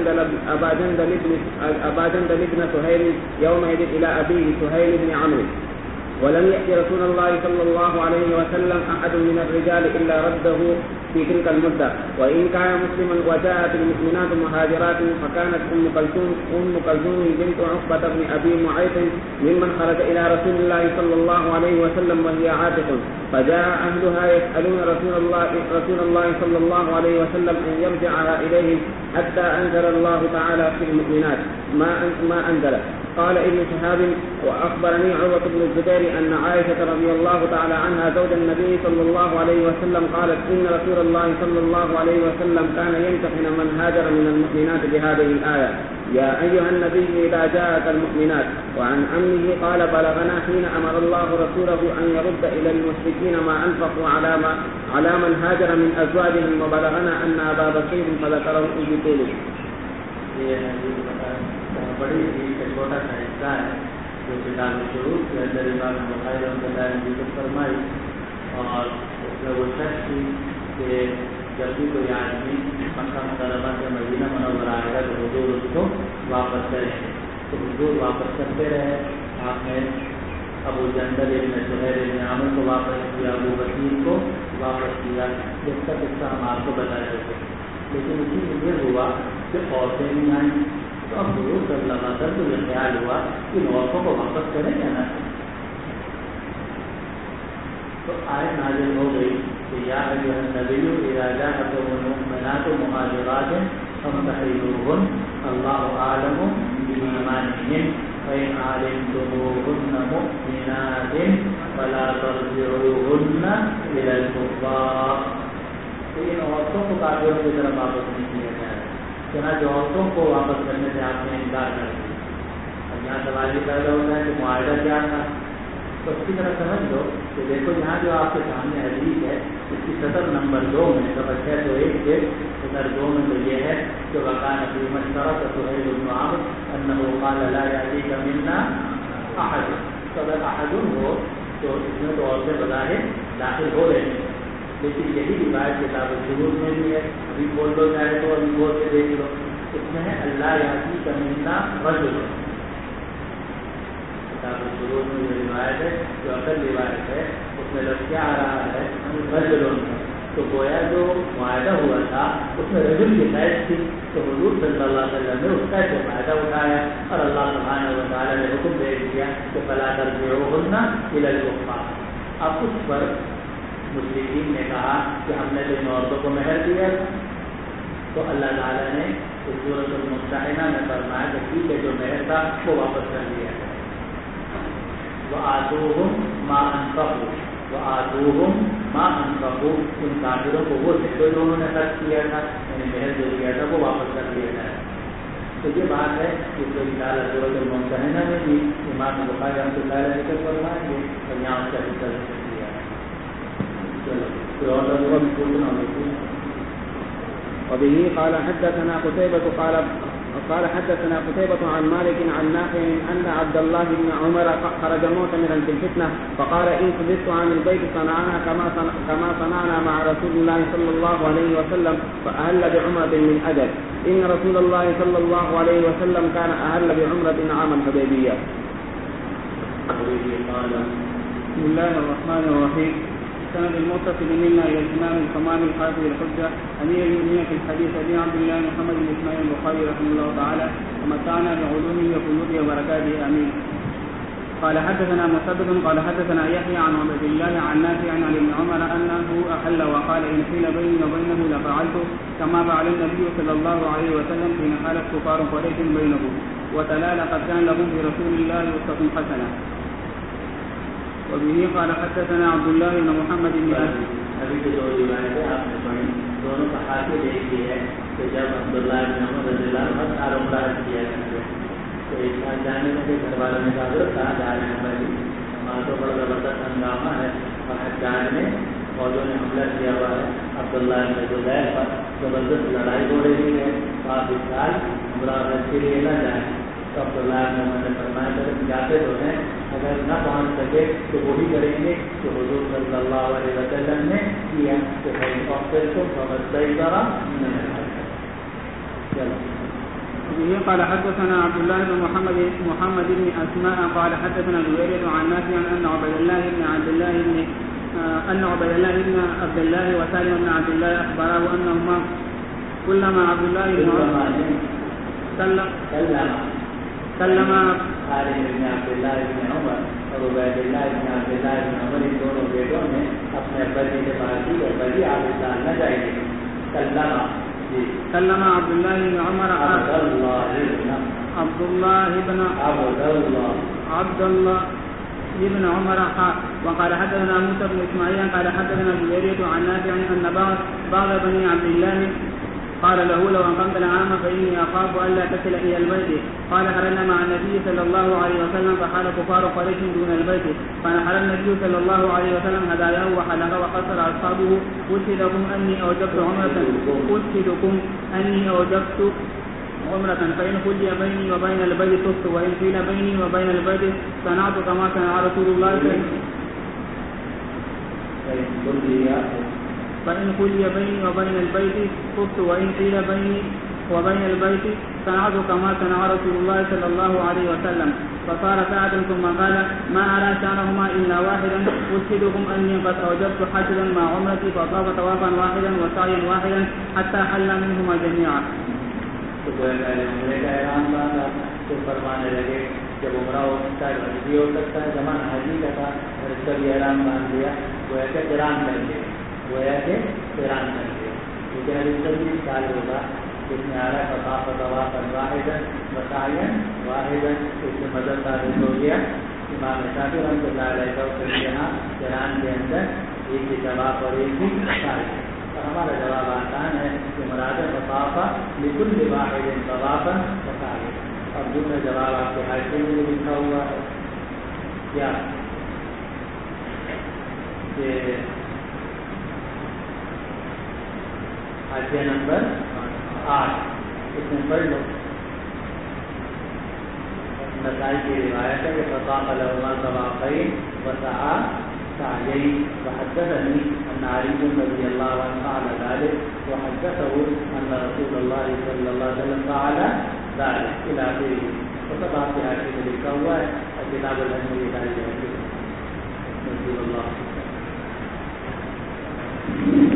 أبا جندل ابن سهيل يومئذ إلى أبيه سهيل بن عمرو. ولم يأتي رسول الله صلى الله عليه وسلم أحد من الرجال إلا رده في تلك المدة، وإن كان مسلما. وجاءت المؤمنات مهاجرات، فكانت أم كلثوم بنت عقبة بن أبي معيط ممن خرج إلى رسول الله صلى الله عليه وسلم وهي عاتق، فجاء أهلها يسألون رسول الله صلى الله عليه وسلم أن يرجعها إليهم حتى أنزل الله تعالى في المؤمنات ما أنزل. قال ابن شهاب وأخبرني عروة بن الزبير أن عائشة رضي الله تعالى عنها زوج النبي صلى الله عليه وسلم قالت إن رسول الله صلى الله عليه وسلم كان يمتحن من هاجر من المؤمنات بهذه الآية يا أيها النبي إذا جاءك المؤمنات. وعن عمه قال بلغنا حين أمر الله رسوله أن يرد إلى المشركين ما أنفقوا على من هاجر من أزواجهم، وبلغنا أن أبا بكر فذكره بطوله. بڑی چیز کا چھوٹا سا حصہ ہے جو کتاب شروع کے اندر امام بخاری رحمۃ اللہ نے ذکر فرمائی، اور اس میں وہ شخص تھی کہ جب بھی کوئی آدمی مکہ مکرمہ سے مدینہ منورہ آئے گا تو حضور اس کو واپس کریں گے. تو حضور واپس کرتے رہے. آپ نے ابو جندل ابن سہیل ابن عمرو کو واپس کیا، ابو بکر کو واپس کیا، جس کا قصہ ہم آپ کو بتا رہے تھے. لیکن اسی میں یہ ہوا کہ عورتیں نہیں آئیں. تو اب حضور صلی اللہ علیہ وسلم کو یہ خیال ہوا کہ عورتوں کو واپس کریں یا نہ. تو آیت نازل ہو گئی کہ یا ایھا النبی اذا جاءکم المؤمنات مہاجرات فامتحنوہن اللہ اعلم بایمانہن فإن علمتموهن مؤمنات فلا ترجعوهن إلى الكفار. تو ان عورتوں کو کافروں کی طرف واپس نہیں کیا جائے. چنانچہ عورتوں کو واپس کرنے سے آپ نے انکار کر دیا. اور یہاں سوال یہ پیدا ہوتا ہے کہ معاہدہ کیا تھا. تو اس کی طرح سمجھ لو کہ دیکھو یہاں جو آپ کے سامنے حدیث ہے اس کی سطر نمبر 2 میں سطر 601 کے سطر 2 میں تو یہ ہے کہ وکان فی مشترک سہیل بن عمرو انه قال لا یأتیک منا احد. تو اگر احد ہو تو اس میں تو عورتیں بظاہر داخل ہو رہے ہیں. لیکن یہی روایت کتاب شروع میں بھی ہے. ابھی بول دو چاہے تو ابھی بول کے دیکھ لو. اس میں ہے اللہ یأتیک منا رجل. کتاب شروع میں جو روایت ہے جو اصل روایت ہے اس میں لفظ کیا آ رہا ہے رجل. تو تو گویا جو معاہدہ ہوا تھا اس میں رجل کی قید تھی، تو حضور صلی اللہ علیہ وسلم نے اس قید سے فائدہ اٹھایا اور اللہ سبحانہ و تعالیٰ نے حکم دے دیا کہ فلا ترجعوهن الى الكفار۔ اب اس پر مشرکین نے کہا کہ ہم نے تو ان عورتوں کو مہر دیا، تو اللہ تعالیٰ نے اس سورۃ الممتحنہ میں فرمایا کہ ٹھیک ہے جو مہر تھا وہ واپس کر لیا جائے۔ وَآتُوهُمْ مَا أَنفَقُوا وَآتُوهُمْ مَا أَنفَقُوا، ان کافروں کو وہ دے جو انہوں نے خرچ کیا تھا، یعنی مہر جو دیا تھا وہ واپس کر لیا جائے۔ تو یہ بات ہے کہ جو تعالیٰ سورۃ الممتحنہ میں بھی امام بخاری رحمۃ اللہ علیہ ذکر فرمائیں گے اور یہاں اس کا ذکر کیا ہے۔ چلو کوئی اور لوگوں میں پوچھنا ہوگی۔ وبه قال حدثنا قتيبة قال حدثنا قتيبة عن مالك عن نافع أن عبد الله بن عمر خرج معتمرا في الفتنة فقال إن صددت عن البيت صنعنا كما صنعنا مع رسول الله صلى الله عليه وسلم فأهل بعمرة من أجل إن رسول الله صلى الله عليه وسلم كان أهل بعمرة عام الحديبية. بسم الله الرحمن الرحيم. سند المتصل منا الى الامام الحمام الحافظ الحجه امير المؤمنين في الحديث ابي عبد الله محمد بن اسماعيل البخاري رحمه الله تعالى ومتعنا بعلومه وفضوله وبركاته امين. قال حدثنا مسدد قال حدثنا يحيى عن عبد الله عن نافع عن ابن عمر انه احل وقال ان حيل بيني وبينه لفعلت كما فعل النبي صلى الله عليه وسلم حين حالت كفار قريش بينه وتلا لقد كان لهم في رسول الله اسوة حسنة. وبه قال حدثنا عبد الله بن محمد بن ابھی جو دو روایتیں آپ نے پڑھی دونوں کا حاصل ایک ہی ہے کہ جب عبداللہ بن عمر رضی اللہ عنہ ہر عمرہ کیا کرتے تو ایک ساتھ جانے میں گھر والوں نے کہا کہاں جا رہے ہیں بھائی، ہمارا تو بڑا زبردست ہنگامہ ہے اور حجاج میں فوجوں نے حملہ کیا ہوا ہے، عبداللہ بن زبیر پر زبردست لڑائی ہو رہی ہے، تو آپ اس سال عمرہ حج کے لیے نہ جائیں۔ تو عبداللہ بن عمر نے فرمایا کہ جاتے تو ہیں، اگر نہ پہنچ سکے تو وہی کریں گے جو حضور صلی اللہ علیہ وسلم نے کیا کہ به قال حدثنا عبد الله بن محمد بن اسماء قال حدثنا جويرية عن نافع ان عبد الله بن عبد الله وسالم بن عبد الله اخبره انهما كلما عبد الله بن سلم خالد بن عبد الله بن عمر اور عبید اللہ بن عبد الله بن عمر ان دونوں بیٹوں نے اپنے ابا جی سے بات کی اور بڑی آپ اسلام نہ جائیں گے۔ سلم عبد الله بن عمر عبد الله بن عمر وقال حدثنا موسى بن اسماعيل قال حدثنا جويرية عن نافع ان بعض بني عبد الله قال له لو أقمت العام فإني أخاف ألا تصل إلى البيت. قال خرجنا مع النبي صلى الله عليه وسلم فحال كفار قريش دون البيت فنحر النبي صلى الله عليه وسلم هداياه وحلق وقصر أصحابه أشهدكم أني أوجبت عمرة فإن خلي بيني وبين البيت صفت وإن قيل بيني وبين البيت صنعت كما صنع رسول الله فإن خلي بيني وبين البيت خفت وإن قيل بيني وبين البيت صنعت كما صنع رسول الله صلى الله عليه وسلم. فصار ساعة ثم قال ما أرى شأنهما إلا واحدا أشهدكم أني قد أوجبت حجرا مع عمرتي فطاف طوافا واحدا وسعيا واحدا حتى حل منهما جميعا. فرمانے لگے جب عمرہ ہو سکتا ہے حج بھی ہو سکتا ہے، زمان حجی کا تھا اور اس کا بھی احرام باندھ دیا، وہ ایسے قران کر لیا لیکن ابھی سب بھی سال ہوگا اس میں آ رہا ہے فطاف طوافا واحدا وسعیا واحدا، اس میں مدد ثابت ہو گیا۔ امام شافعی رحمۃ اللہ علیہ کا یہاں قران کے اندر ایک ہی طواف اور ایک ہی سعی، اور ہمارا جواب آسان ہے کہ مراد فطاف لکل واحد طوافا وسعیا، اور دوسرا جواب آپ کے حاشیے میں لکھا ہوا ہے کیا کہ حاشیہ نمبر 8 اس میں پڑھ لو، نسائی کی روایت ہے کہ فطاف لهما طوافين وسعى سعيين وحدثني ان علي رضي الله عنه فعل ذلك وحدثه ان رسول الله صلى الله عليه وسلم فعل ذلك الى اخره. وسب آپ کے حاشیے میں لکھا ہوا ہے اور کتاب الحج میں لکھا ہے رسول اللہ